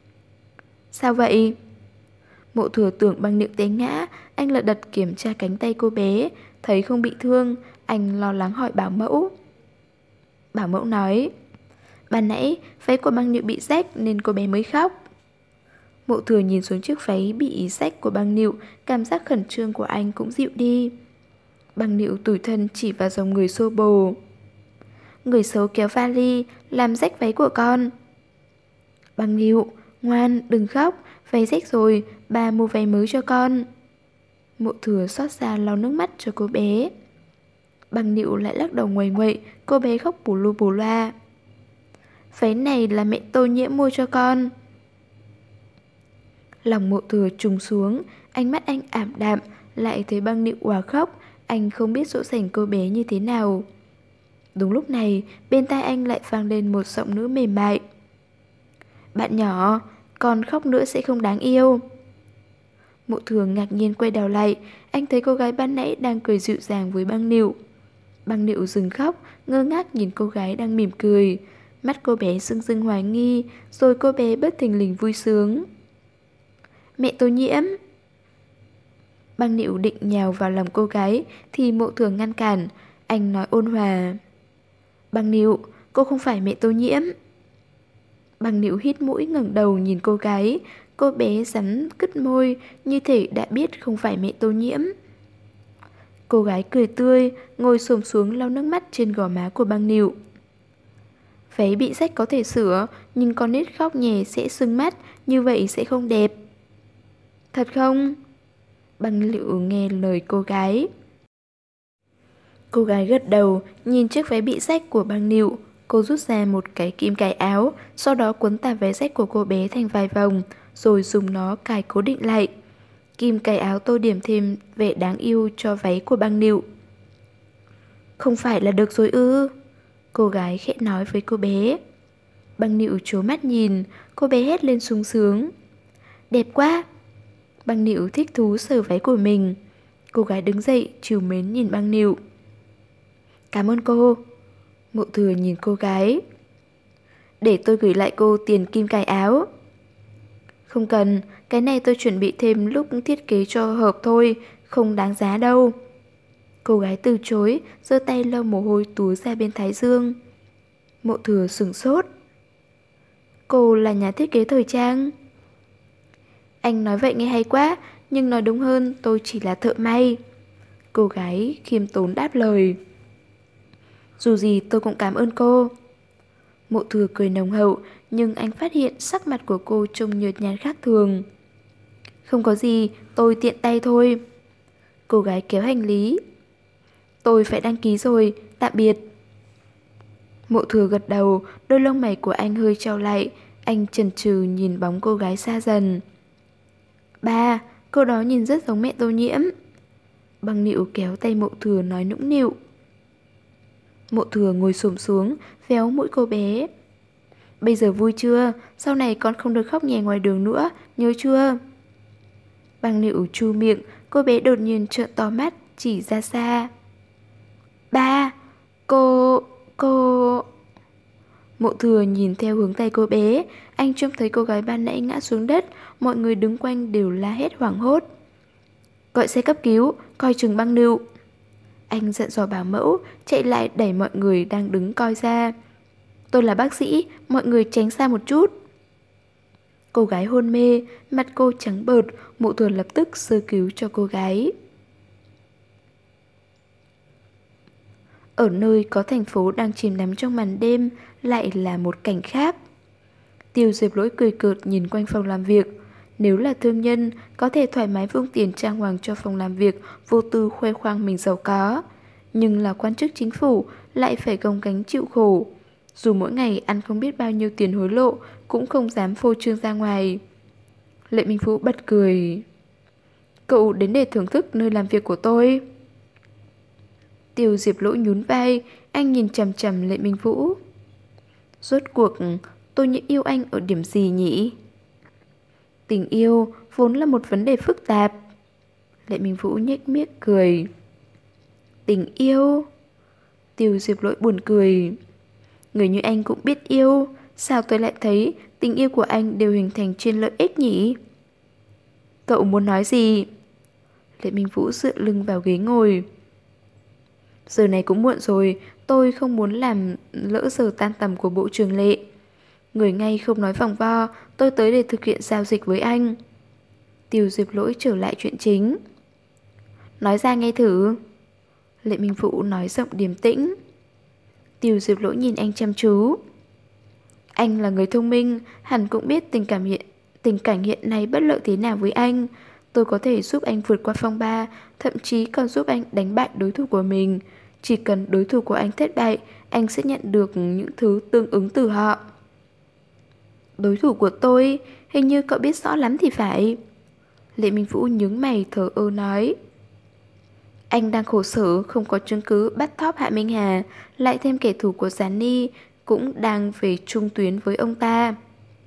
Sao vậy? Mộ Thừa tưởng Băng Nịu té ngã, anh lật đật kiểm tra cánh tay cô bé, thấy không bị thương, anh lo lắng hỏi bảo mẫu. Bảo mẫu nói, ban nãy váy của Băng Nịu bị rách nên cô bé mới khóc. Mộ Thừa nhìn xuống chiếc váy bị rách của Băng Nịu, cảm giác khẩn trương của anh cũng dịu đi. Băng Nịu tủi thân chỉ vào dòng người xô bồ. Người xấu kéo vali, làm rách váy của con. Băng Nịu, ngoan, đừng khóc, váy rách rồi, ba mua váy mới cho con. Mộ Thừa xót xa lau nước mắt cho cô bé. Băng Nịu lại lắc đầu nguầy nguậy, cô bé khóc bù lu bù loa. Váy này là mẹ Tô Nhiễm mua cho con. Lòng Mộ Thừa trùng xuống, ánh mắt anh ảm đạm, lại thấy Băng Nịu òa khóc, anh không biết dỗ dành cô bé như thế nào. Đúng lúc này, bên tai anh lại vang lên một giọng nữ mềm mại. Bạn nhỏ, con khóc nữa sẽ không đáng yêu. Mộ Thừa ngạc nhiên quay đầu lại, anh thấy cô gái ban nãy đang cười dịu dàng với Băng Nịu. Băng Nịu dừng khóc, ngơ ngác nhìn cô gái đang mỉm cười. Mắt cô bé sưng sưng hoài nghi, rồi cô bé bất thình lình vui sướng. Mẹ Tô Nhiễm. Băng Nịu định nhào vào lòng cô gái thì Mộ Thừa ngăn cản, anh nói ôn hòa. Băng Nịu, cô không phải mẹ Tô Nhiễm. Băng Nịu hít mũi ngẩng đầu nhìn cô gái, cô bé rắn cứt môi như thể đã biết không phải mẹ Tô Nhiễm. Cô gái cười tươi, ngồi xổm xuống lau nước mắt trên gò má của Băng Nịu. Váy bị rách có thể sửa, nhưng con nít khóc nhè sẽ sưng mắt, như vậy sẽ không đẹp. Thật không? Băng Nịu nghe lời cô gái. Cô gái gật đầu, nhìn chiếc váy bị rách của Băng Nịu. Cô rút ra một cái kim cài áo, sau đó quấn tà váy rách của cô bé thành vài vòng, rồi dùng nó cài cố định lại. Kim cài áo tô điểm thêm vẻ đáng yêu cho váy của Băng Nịu. Không phải là được rồi ư? Cô gái khẽ nói với cô bé. Băng Nịu trố mắt nhìn, cô bé hét lên sung sướng. Đẹp quá! Băng Nịu thích thú sờ váy của mình. Cô gái đứng dậy, trìu mến nhìn Băng Nịu. Cảm ơn cô. Mộ Thừa nhìn cô gái. Để tôi gửi lại cô tiền kim cài áo. Không cần, cái này tôi chuẩn bị thêm lúc thiết kế cho hợp thôi, không đáng giá đâu. Cô gái từ chối, giơ tay lau mồ hôi túa ra bên thái dương. Mộ Thừa sửng sốt. Cô là nhà thiết kế thời trang. Anh nói vậy nghe hay quá, nhưng nói đúng hơn tôi chỉ là thợ may. Cô gái khiêm tốn đáp lời. Dù gì tôi cũng cảm ơn cô. Mộ Thừa cười nồng hậu, nhưng anh phát hiện sắc mặt của cô trông nhợt nhạt khác thường. Không có gì, tôi tiện tay thôi. Cô gái kéo hành lý. Tôi phải đăng ký rồi, tạm biệt. Mộ Thừa gật đầu, đôi lông mày của anh hơi trao lại, anh chần chừ nhìn bóng cô gái xa dần. Ba, cô đó nhìn rất giống mẹ Tô Nhiễm. Băng Nịu kéo tay Mộ Thừa nói nũng nịu. Mộ Thừa ngồi xổm xuống, véo mũi cô bé. Bây giờ vui chưa? Sau này con không được khóc nhè ngoài đường nữa, nhớ chưa? Băng Nịu chu miệng, cô bé đột nhiên trợn to mắt, chỉ ra xa. Ba, cô, cô... Mộ Thừa nhìn theo hướng tay cô bé, anh trông thấy cô gái ban nãy ngã xuống đất, mọi người đứng quanh đều la hét hoảng hốt. Gọi xe cấp cứu, coi chừng băng nựu. Anh dặn dò bảo mẫu, chạy lại đẩy mọi người đang đứng coi ra. Tôi là bác sĩ, mọi người tránh xa một chút. Cô gái hôn mê, mặt cô trắng bợt, Mộ Thừa lập tức sơ cứu cho cô gái. Ở nơi có thành phố đang chìm đắm trong màn đêm, lại là một cảnh khác. Tiêu Diệp Lỗi cười cợt nhìn quanh phòng làm việc. Nếu là thương nhân, có thể thoải mái vung tiền trang hoàng cho phòng làm việc, vô tư khoe khoang mình giàu có. Nhưng là quan chức chính phủ, lại phải gồng gánh chịu khổ. Dù mỗi ngày ăn không biết bao nhiêu tiền hối lộ, cũng không dám phô trương ra ngoài. Lệ Minh Vũ bật cười. Cậu đến để thưởng thức nơi làm việc của tôi. Tiêu Diệp Lỗi nhún vai, anh nhìn chằm chằm Lệ Minh Vũ. Rốt cuộc, tôi những yêu anh ở điểm gì nhỉ? Tình yêu vốn là một vấn đề phức tạp. Lệ Minh Vũ nhếch miệng cười. Tình yêu? Tiêu Diệp Lỗi buồn cười. Người như anh cũng biết yêu, sao tôi lại thấy tình yêu của anh đều hình thành trên lợi ích nhỉ? Cậu muốn nói gì? Lệ Minh Vũ dựa lưng vào ghế ngồi. Giờ này cũng muộn rồi, tôi không muốn làm lỡ giờ tan tầm của bộ trưởng Lệ. Người ngay không nói vòng vo, tôi tới để thực hiện giao dịch với anh. Tiêu Diệp Lỗi trở lại chuyện chính. Nói ra nghe thử. Lệ Minh Vũ nói giọng điềm tĩnh. Tiêu Diệp Lỗi nhìn anh chăm chú. Anh là người thông minh, hẳn cũng biết tình cảm hiện tình cảnh hiện nay bất lợi thế nào với anh. Tôi có thể giúp anh vượt qua phong ba, thậm chí còn giúp anh đánh bại đối thủ của mình. Chỉ cần đối thủ của anh thất bại, anh sẽ nhận được những thứ tương ứng từ họ. Đối thủ của tôi, hình như cậu biết rõ lắm thì phải. Lệ Minh Vũ nhướng mày thờ ơ nói. Anh đang khổ sở, không có chứng cứ bắt thóp Hạ Minh Hà, lại thêm kẻ thù của Gián Ni cũng đang về trung tuyến với ông ta.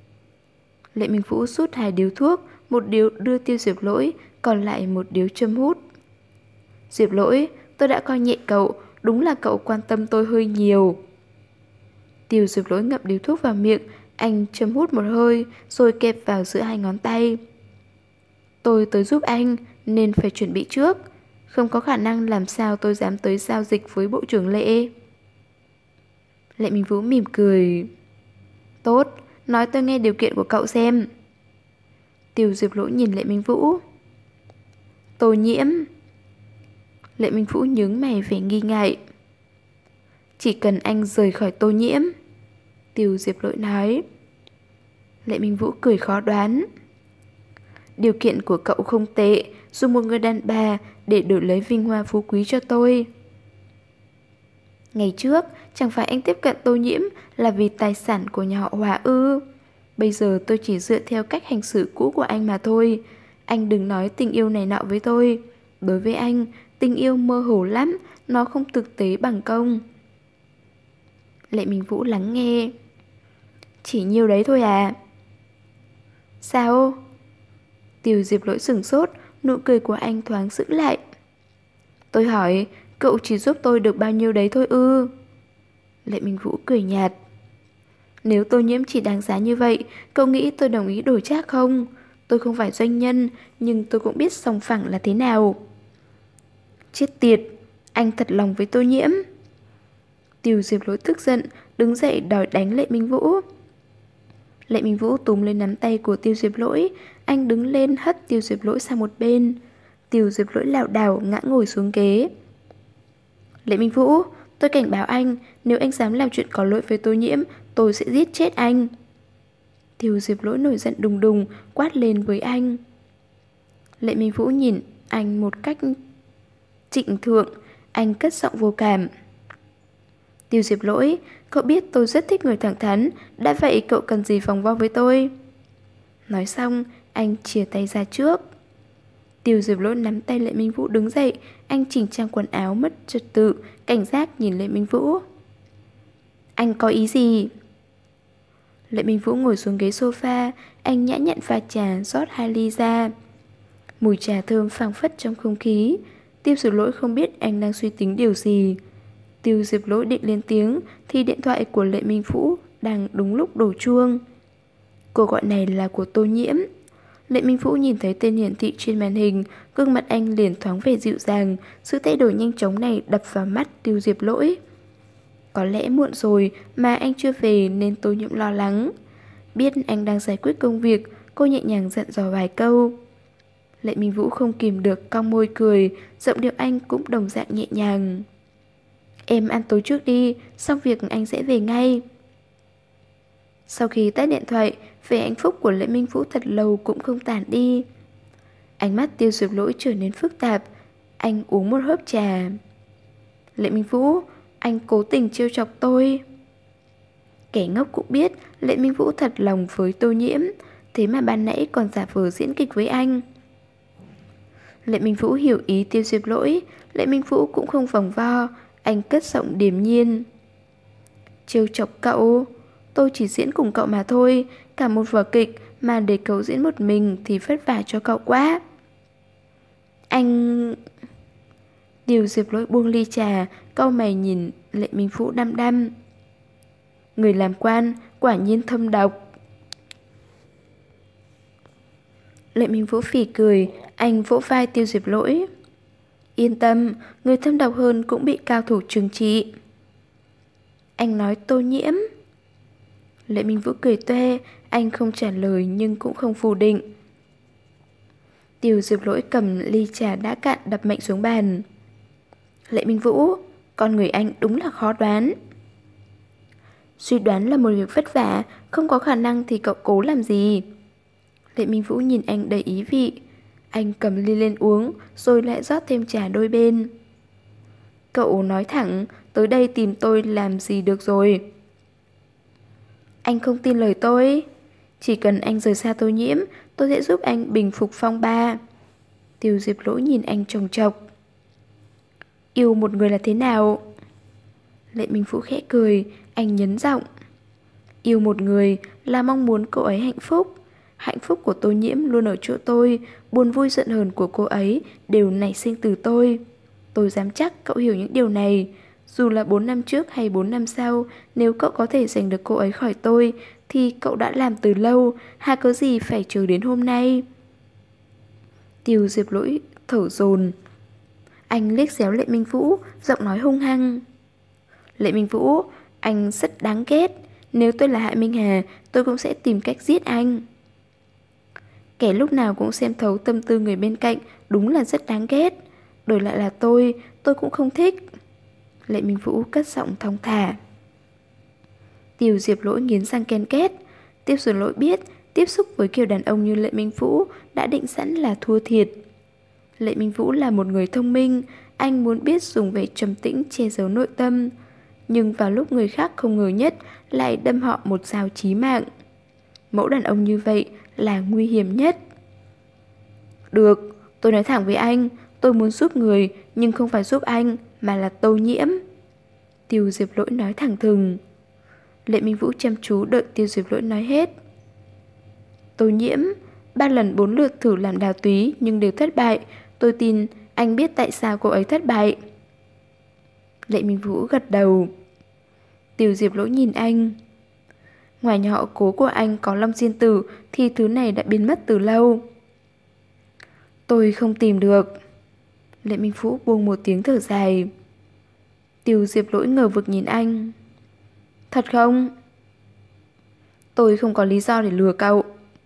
Lệ Minh Vũ rút hai điếu thuốc, một điếu đưa Tiêu Diệp Lỗi, còn lại một điếu châm hút. Diệp Lỗi, tôi đã coi nhẹ cậu, đúng là cậu quan tâm tôi hơi nhiều. Tiêu Diệp Lỗi ngậm điếu thuốc vào miệng, anh châm hút một hơi, rồi kẹp vào giữa hai ngón tay. Tôi tới giúp anh, nên phải chuẩn bị trước. Không có khả năng làm sao tôi dám tới giao dịch với bộ trưởng Lệ. Lệ Minh Vũ mỉm cười. Tốt, nói tôi nghe điều kiện của cậu xem. Tiêu Diệp Lỗi nhìn Lệ Minh Vũ. Tô Nhiễm. Lệ Minh Vũ nhướng mày vẻ nghi ngại. Chỉ cần anh rời khỏi Tô Nhiễm. Tiêu Diệp Lỗi nói. Lệ Minh Vũ cười khó đoán. Điều kiện của cậu không tệ, dùng một người đàn bà để đổi lấy vinh hoa phú quý cho tôi. Ngày trước, chẳng phải anh tiếp cận Tô Nhiễm là vì tài sản của nhà họ Hòa ư? Bây giờ tôi chỉ dựa theo cách hành xử cũ của anh mà thôi. Anh đừng nói tình yêu này nọ với tôi. Đối với anh, tình yêu mơ hồ lắm, nó không thực tế bằng công. Lệ Minh Vũ lắng nghe. Chỉ nhiêu đấy thôi à? Sao? Tiêu Diệp Lỗi sửng sốt, nụ cười của anh thoáng giữ lại. Tôi hỏi, cậu chỉ giúp tôi được bao nhiêu đấy thôi ư? Lệ Minh Vũ cười nhạt. Nếu Tô Nhiễm chỉ đáng giá như vậy, cậu nghĩ tôi đồng ý đổi trác không? Tôi không phải doanh nhân, nhưng tôi cũng biết sòng phẳng là thế nào. Chết tiệt, anh thật lòng với Tô Nhiễm. Tiêu Diệp Lỗi tức giận, đứng dậy đòi đánh Lệ Minh Vũ. Lệ Minh Vũ túm lên nắm tay của Tiêu Diệp Lỗi, anh đứng lên hất Tiêu Diệp Lỗi sang một bên. Tiêu Diệp Lỗi lảo đảo ngã ngồi xuống ghế. Lệ Minh Vũ, tôi cảnh báo anh, nếu anh dám làm chuyện có lỗi với Tô Nhiễm, tôi sẽ giết chết anh. Tiêu Diệp Lỗi nổi giận đùng đùng, quát lên với anh. Lệ Minh Vũ nhìn anh một cách trịnh thượng, anh cất giọng vô cảm. Tiêu Diệp Lỗi, cậu biết tôi rất thích người thẳng thắn, đã vậy cậu cần gì vòng vo với tôi? Nói xong, anh chìa tay ra trước. Tiêu Diệp Lỗi nắm tay Lệ Minh Vũ đứng dậy, anh chỉnh trang quần áo mất trật tự, cảnh giác nhìn Lệ Minh Vũ. Anh có ý gì? Lệ Minh Vũ ngồi xuống ghế sofa, anh nhã nhặn pha trà rót hai ly ra. Mùi trà thơm phảng phất trong không khí. Tiêu Diệp Lỗi không biết anh đang suy tính điều gì. Tiêu Diệp Lỗi định lên tiếng thì điện thoại của Lệ Minh Vũ đang đúng lúc đổ chuông. Cuộc gọi này là của Tô Nhiễm. Lệ Minh Vũ nhìn thấy tên hiển thị trên màn hình, gương mặt anh liền thoáng vẻ dịu dàng. Sự thay đổi nhanh chóng này đập vào mắt Tiêu Diệp Lỗi. Có lẽ muộn rồi mà anh chưa về nên Tô Nhiễm lo lắng. Biết anh đang giải quyết công việc, cô nhẹ nhàng dặn dò vài câu. Lệ Minh Vũ không kìm được cong môi cười, giọng điệu anh cũng đồng dạng nhẹ nhàng. Em ăn tối trước đi, xong việc anh sẽ về ngay. Sau khi tắt điện thoại, vẻ hạnh phúc của Lệ Minh Vũ thật lâu cũng không tản đi. Ánh mắt Tiêu Diệp Lỗi trở nên phức tạp. Anh uống một hớp trà. Lệ Minh Vũ, anh cố tình trêu chọc tôi. Kẻ ngốc cũng biết Lệ Minh Vũ thật lòng với Tô Nhiễm, thế mà ban nãy còn giả vờ diễn kịch với anh. Lệ Minh Vũ hiểu ý Tiêu Diệp Lỗi. Lệ Minh Vũ cũng không vòng vo. Anh cất giọng điềm nhiên. Trêu chọc cậu? Tôi chỉ diễn cùng cậu mà thôi. Cả một vở kịch mà để cậu diễn một mình thì vất vả cho cậu quá. Anh... Tiêu Diệp Lỗi buông ly trà, cau mày nhìn Lệ Minh Vũ đăm đăm. Người làm quan quả nhiên thâm độc. Lệ Minh Vũ phì cười. Anh vỗ vai Tiêu Diệp Lỗi. Yên tâm, người thâm độc hơn cũng bị cao thủ trừng trị. Anh nói Tô Nhiễm. Lệ Minh Vũ cười toe. Anh không trả lời nhưng cũng không phủ định. Tiêu Diệp Lỗi cầm ly trà đã cạn đập mạnh xuống bàn. Lệ Minh Vũ, con người anh đúng là khó đoán. Suy đoán là một việc vất vả, không có khả năng thì cậu cố làm gì? Lệ Minh Vũ nhìn anh đầy ý vị. Anh cầm ly lên uống, rồi lại rót thêm trà đôi bên. Cậu nói thẳng, tới đây tìm tôi làm gì được rồi? Anh không tin lời tôi. Chỉ cần anh rời xa Tô Nhiễm, tôi sẽ giúp anh bình phục phong ba. Tiêu Diệp Lỗi nhìn anh trồng trọc. Yêu một người là thế nào? Lệ Minh Vũ khẽ cười. Anh nhấn giọng. Yêu một người là mong muốn cô ấy hạnh phúc. Hạnh phúc của Tô Nhiễm luôn ở chỗ tôi. Buồn vui giận hờn của cô ấy đều nảy sinh từ tôi. Tôi dám chắc cậu hiểu những điều này. Dù là bốn năm trước hay bốn năm sau, nếu cậu có thể giành được cô ấy khỏi tôi thì cậu đã làm từ lâu. Hà có gì phải chờ đến hôm nay? Tiêu Diệp Lỗi thở dồn. Anh liếc xéo Lệ Minh Vũ, giọng nói hung hăng. Lệ Minh Vũ, anh rất đáng ghét. Nếu tôi là Hạ Minh Hà, tôi cũng sẽ tìm cách giết anh. Kẻ lúc nào cũng xem thấu tâm tư người bên cạnh đúng là rất đáng ghét. Đổi lại là tôi, tôi cũng không thích. Lệ Minh Vũ cất giọng thong thả. Tiêu Diệp Lỗi nghiến răng ken két. Tiêu Diệp Lỗi biết tiếp xúc với kiểu đàn ông như Lệ Minh Vũ đã định sẵn là thua thiệt. Lệ Minh Vũ là một người thông minh. Anh muốn biết dùng vẻ trầm tĩnh che giấu nội tâm. Nhưng vào lúc người khác không ngờ nhất lại đâm họ một dao chí mạng. Mẫu đàn ông như vậy là nguy hiểm nhất. Được, tôi nói thẳng với anh. Tôi muốn giúp người, nhưng không phải giúp anh, mà là Tô Nhiễm. Tiêu Diệp Lỗi nói thẳng thừng. Lệ Minh Vũ chăm chú đợi Tiêu Diệp Lỗi nói hết. Tô Nhiễm, ba lần bốn lượt thử làm đào túy nhưng đều thất bại. Tôi tin anh biết tại sao cô ấy thất bại. Lệ Minh Vũ gật đầu. Tiêu Diệp Lỗi nhìn anh. Ngoài nhà họ Cố của anh có Long Diên Tử thì thứ này đã biến mất từ lâu. Tôi không tìm được. Lệ Minh Vũ buông một tiếng thở dài. Tiêu Diệp Lỗi ngờ vực nhìn anh. Thật không? Tôi không có lý do để lừa cậu.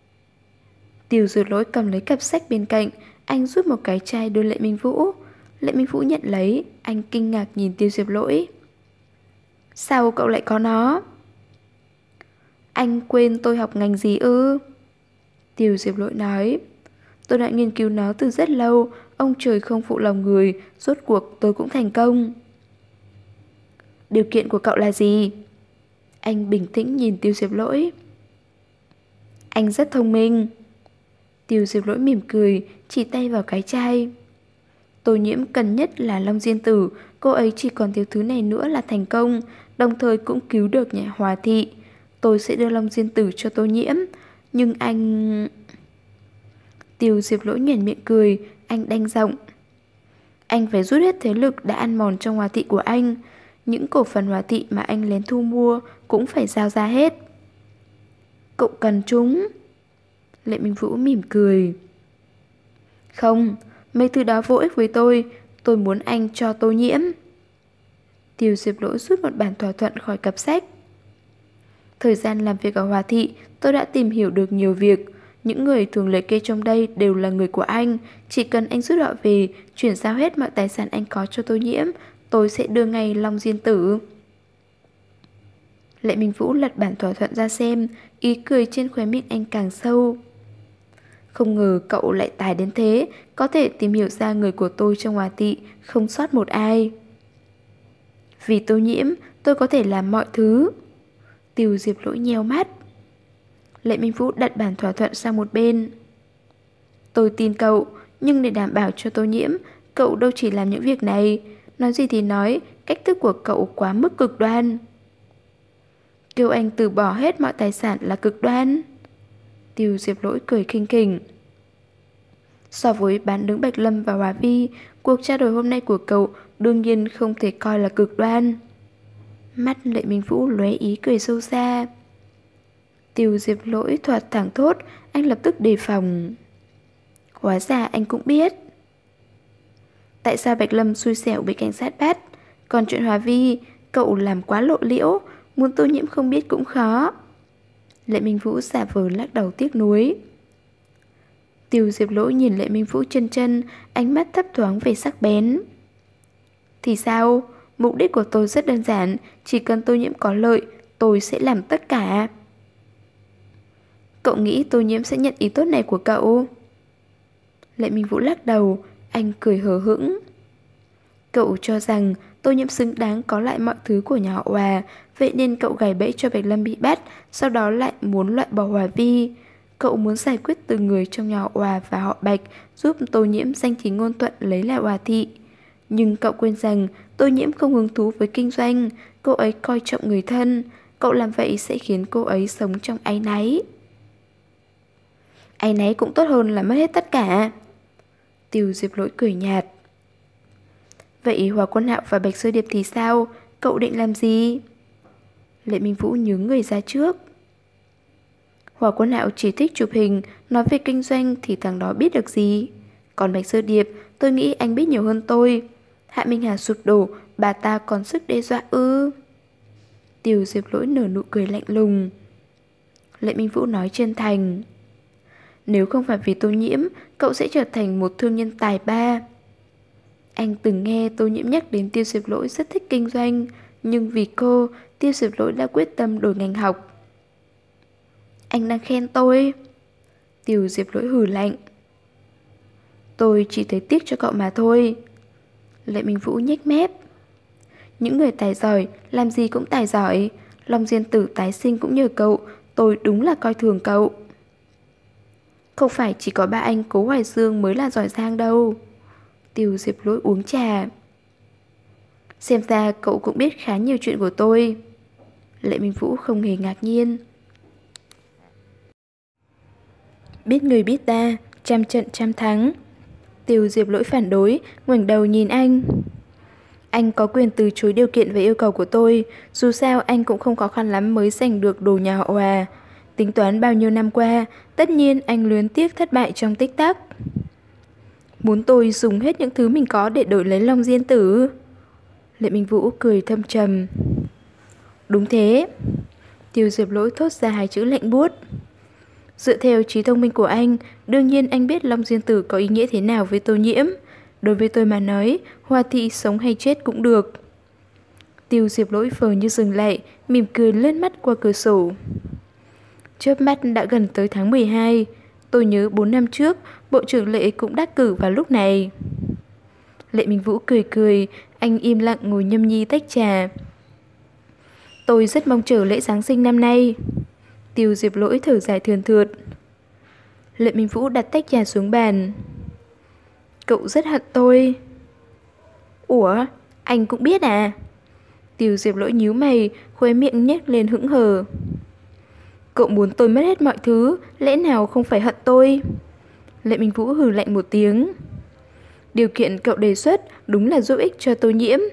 Tiêu Diệp Lỗi cầm lấy cặp sách bên cạnh. Anh rút một cái chai đưa Lệ Minh Vũ. Lệ Minh Vũ nhận lấy. Anh kinh ngạc nhìn Tiêu Diệp Lỗi. Sao cậu lại có nó? Anh quên tôi học ngành gì ư? Tiêu Diệp Lỗi nói. Tôi đã nghiên cứu nó từ rất lâu. Ông trời không phụ lòng người. Rốt cuộc tôi cũng thành công. Điều kiện của cậu là gì? Anh bình tĩnh nhìn Tiêu Diệp Lỗi. Anh rất thông minh. Tiêu Diệp Lỗi mỉm cười, chỉ tay vào cái chai. Tô Nhiễm cần nhất là Long Diên Tử. Cô ấy chỉ còn thiếu thứ này nữa là thành công. Đồng thời cũng cứu được nhà Hòa Thị. Tôi sẽ đưa Long Diên Tử cho Tô Nhiễm. Nhưng anh... Tiêu Diệp Lỗi nhoẻn miệng cười. Anh đanh giọng. Anh phải rút hết thế lực đã ăn mòn trong Hòa Thị của anh. những cổ phần Hòa Thị mà anh lén thu mua cũng phải giao ra hết. Cậu cần chúng. Lệ Minh Vũ mỉm cười. Không, mấy thứ đó vô ích với tôi, tôi muốn anh cho Tô Nhiễm. Tiêu Diệp Lỗi rút một bản thỏa thuận khỏi cặp sách. Thời gian làm việc ở Hòa Thị, tôi đã tìm hiểu được nhiều việc. Những người thường liệt kê trong đây đều là người của anh. Chỉ cần anh rút họ về, chuyển giao hết mọi tài sản anh có cho Tô Nhiễm, tôi sẽ đưa ngay Long Diên Tử. Lệ Minh Vũ lật bản thỏa thuận ra xem, ý cười trên khóe miệng anh càng sâu. Không ngờ cậu lại tài đến thế, có thể tìm hiểu ra người của tôi trong Hòa Thị, không sót một ai. Vì Tô Nhiễm, tôi có thể làm mọi thứ. Tiêu Diệp Lỗi nheo mắt. Lệ Minh Vũ đặt bản thỏa thuận sang một bên. Tôi tin cậu, nhưng để đảm bảo cho Tô Nhiễm, cậu đâu chỉ làm những việc này. Nói gì thì nói, cách thức của cậu quá mức cực đoan. Kêu anh từ bỏ hết mọi tài sản là cực đoan. Tiêu Diệp Lỗi cười khinh khỉnh. So với bán đứng Bạch Lâm và Hòa Vi, cuộc trao đổi hôm nay của cậu đương nhiên không thể coi là cực đoan. Mắt Lệ Minh Vũ lóe ý cười sâu xa. Tiêu Diệp Lỗi thoạt thẳng thốt, anh lập tức đề phòng. Hóa ra anh cũng biết. Tại sao Bạch Lâm xui xẻo bị cảnh sát bắt? Còn chuyện Hòa Vi, cậu làm quá lộ liễu, muốn Tô Nhiễm không biết cũng khó. Lệ Minh Vũ giả vờ lắc đầu tiếc nuối. Tiêu Diệp Lỗi nhìn Lệ Minh Vũ chân chân, ánh mắt thấp thoáng về sắc bén. Thì sao? Mục đích của tôi rất đơn giản, chỉ cần Tô Nhiễm có lợi, tôi sẽ làm tất cả. Cậu nghĩ Tô Nhiễm sẽ nhận ý tốt này của cậu? Lệ Minh Vũ lắc đầu, anh cười hờ hững. Cậu cho rằng Tô Nhiễm xứng đáng có lại mọi thứ của nhà họ Hòa, vậy nên cậu gài bẫy cho Bạch Lâm bị bắt, sau đó lại muốn loại bỏ Hòa Vi. Cậu muốn giải quyết từng người trong nhà họ Hòa và họ Bạch, giúp Tô Nhiễm danh chính ngôn thuận lấy lại Hòa Thị. Nhưng cậu quên rằng Tô Nhiễm không hứng thú với kinh doanh, cô ấy coi trọng người thân. Cậu làm vậy sẽ khiến cô ấy sống trong áy náy. Áy náy cũng tốt hơn là mất hết tất cả. Tiêu Diệp Lỗi cười nhạt. Vậy Hòa Quân Hạo và Bạch Sơ Điệp thì sao? Cậu định làm gì? Lệ Minh Vũ nhướng người ra trước. Hòa Quân Hạo chỉ thích chụp hình, nói về kinh doanh thì thằng đó biết được gì. Còn Bạch Sơ Điệp, tôi nghĩ anh biết nhiều hơn tôi. Hạ Minh Hà sụp đổ, bà ta còn sức đe dọa ư? Tiêu Diệp Lỗi nở nụ cười lạnh lùng. Lệ Minh Vũ nói chân thành. Nếu không phải vì Tô Nhiễm, cậu sẽ trở thành một thương nhân tài ba. Anh từng nghe Tô Nhiễm nhắc đến Tiêu Diệp Lỗi rất thích kinh doanh, nhưng vì cô, Tiêu Diệp Lỗi đã quyết tâm đổi ngành học. Anh đang khen tôi. Tiêu Diệp Lỗi hừ lạnh. Tôi chỉ thấy tiếc cho cậu mà thôi. Lệ Minh Vũ nhếch mép. Những người tài giỏi, làm gì cũng tài giỏi. Long Diên Tử tái sinh cũng nhờ cậu, tôi đúng là coi thường cậu. Không phải chỉ có ba anh Cố Hoài Dương mới là giỏi giang đâu. Tiêu Diệp Lỗi uống trà. Xem ra cậu cũng biết khá nhiều chuyện của tôi. Lệ Minh Vũ không hề ngạc nhiên. Biết người biết ta, trăm trận trăm thắng. Tiêu Diệp Lỗi phản đối, ngoảnh đầu nhìn anh. Anh có quyền từ chối điều kiện về yêu cầu của tôi. Dù sao anh cũng không khó khăn lắm mới giành được đồ nhà họ Hòa. Tính toán bao nhiêu năm qua, tất nhiên anh luyến tiếc thất bại trong tích tắc. Muốn tôi dùng hết những thứ mình có để đổi lấy Long Diên Tử? Lệ Minh Vũ cười thâm trầm. Đúng thế. Tiêu Diệp Lỗi thốt ra hai chữ lạnh buốt. Dựa theo trí thông minh của anh, đương nhiên anh biết Long Diên Tử có ý nghĩa thế nào với Tô Nhiễm. Đối với tôi mà nói, Hòa Thị sống hay chết cũng được. Tiêu Diệp Lỗi vờ như dừng lại, mỉm cười lướt mắt qua cửa sổ. Chớp mắt đã gần tới tháng mười hai. Tôi nhớ bốn năm trước, Bộ trưởng Lệ cũng đắc cử vào lúc này. Lệ Minh Vũ cười cười, anh im lặng ngồi nhâm nhi tách trà. Tôi rất mong chờ lễ Giáng sinh năm nay. Tiêu Diệp Lỗi thở dài thườn thượt. Lệ Minh Vũ đặt tách trà xuống bàn. Cậu rất hận tôi. Ủa, anh cũng biết à? Tiêu Diệp Lỗi nhíu mày, khóe miệng nhếch lên hững hờ. Cậu muốn tôi mất hết mọi thứ, lẽ nào không phải hận tôi? Lệ Minh Vũ hừ lạnh một tiếng. Điều kiện cậu đề xuất đúng là giúp ích cho Tô Nhiễm.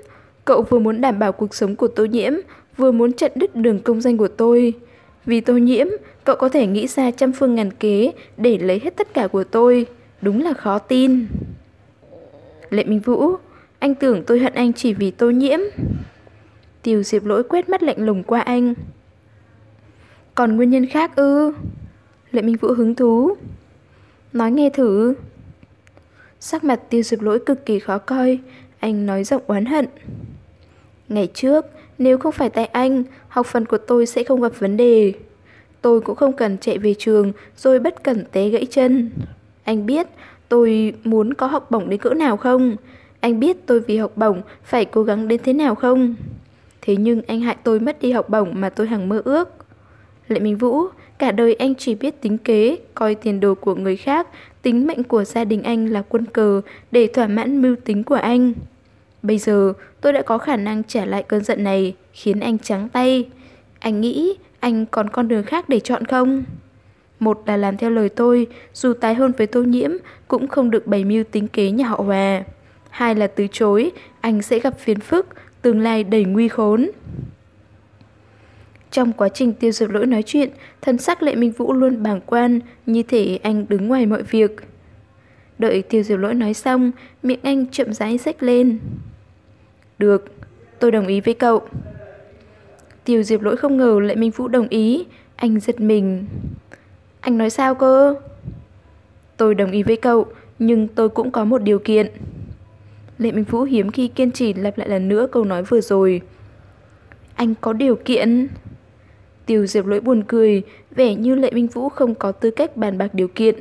Cậu vừa muốn đảm bảo cuộc sống của Tô Nhiễm, vừa muốn chặn đứt đường công danh của tôi. Vì Tô Nhiễm, cậu có thể nghĩ ra trăm phương ngàn kế để lấy hết tất cả của tôi. Đúng là khó tin. Lệ Minh Vũ, anh tưởng tôi hận anh chỉ vì Tô Nhiễm. Tiêu Diệp Lỗi quét mắt lạnh lùng qua anh. Còn nguyên nhân khác ư? Lệ Minh Vũ hứng thú. Nói nghe thử. Sắc mặt Tiêu Diệp Lỗi cực kỳ khó coi. Anh nói giọng oán hận. Ngày trước, nếu không phải tại anh, học phần của tôi sẽ không gặp vấn đề. Tôi cũng không cần chạy về trường rồi bất cẩn té gãy chân. Anh biết tôi muốn có học bổng đến cỡ nào không? Anh biết tôi vì học bổng phải cố gắng đến thế nào không? Thế nhưng anh hại tôi mất đi học bổng mà tôi hằng mơ ước. Lệ Minh Vũ, cả đời anh chỉ biết tính kế, coi tiền đồ của người khác, tính mệnh của gia đình anh là quân cờ để thỏa mãn mưu tính của anh. Bây giờ tôi đã có khả năng trả lại cơn giận này, khiến anh trắng tay. Anh nghĩ anh còn con đường khác để chọn không? Một là làm theo lời tôi, dù tái hôn với Tô Nhiễm cũng không được bày mưu tính kế nhà họ Hòa. Hai là từ chối, anh sẽ gặp phiền phức, tương lai đầy nguy khốn. Trong quá trình Tiêu Diệp Lỗi nói chuyện, thân sắc Lệ Minh Vũ luôn bàng quan, như thể anh đứng ngoài mọi việc. Đợi Tiêu Diệp Lỗi nói xong, miệng anh chậm rãi xách lên. Được, tôi đồng ý với cậu. Tiêu Diệp Lỗi không ngờ Lệ Minh Vũ đồng ý, anh giật mình. Anh nói sao cơ? Tôi đồng ý với cậu, nhưng tôi cũng có một điều kiện. Lệ Minh Vũ hiếm khi kiên trì lặp lại lần nữa câu nói vừa rồi. Anh có điều kiện? Tiêu Diệp Lỗi buồn cười, vẻ như Lệ Minh Vũ không có tư cách bàn bạc điều kiện.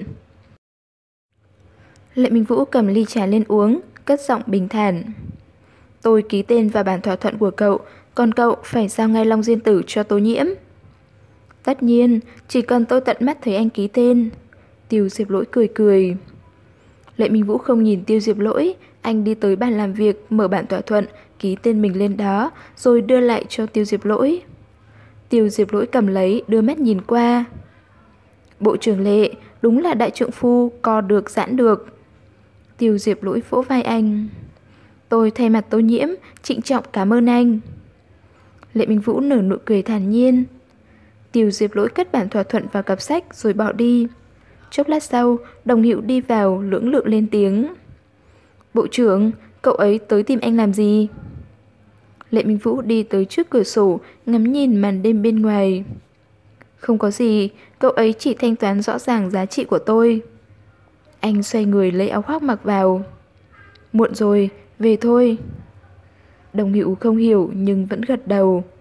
Lệ Minh Vũ cầm ly trà lên uống, cất giọng bình thản. Tôi ký tên vào bản thỏa thuận của cậu, còn cậu phải giao ngay Long Diên Tử cho Tô Nhiễm. Tất nhiên, chỉ cần tôi tận mắt thấy anh ký tên. Tiêu Diệp Lỗi cười cười. Lệ Minh Vũ không nhìn Tiêu Diệp Lỗi, anh đi tới bàn làm việc, mở bản thỏa thuận, ký tên mình lên đó, rồi đưa lại cho Tiêu Diệp Lỗi. Tiêu Diệp Lỗi cầm lấy, đưa mắt nhìn qua. Bộ trưởng Lệ, đúng là đại trượng phu, co được giãn được. Tiêu Diệp Lỗi vỗ vai anh. Tôi thay mặt Tô Nhiễm, trịnh trọng cảm ơn anh. Lệ Minh Vũ nở nụ cười thản nhiên. Tiêu Diệp Lỗi cất bản thỏa thuận vào cặp sách rồi bỏ đi. Chốc lát sau, Đồng Hữu đi vào lưỡng lự lên tiếng. Bộ trưởng, cậu ấy tới tìm anh làm gì? Lệ Minh Vũ đi tới trước cửa sổ, ngắm nhìn màn đêm bên ngoài. Không có gì, cậu ấy chỉ thanh toán rõ ràng giá trị của tôi. Anh xoay người lấy áo khoác mặc vào. Muộn rồi, về thôi. Đồng Hữu không hiểu nhưng vẫn gật đầu.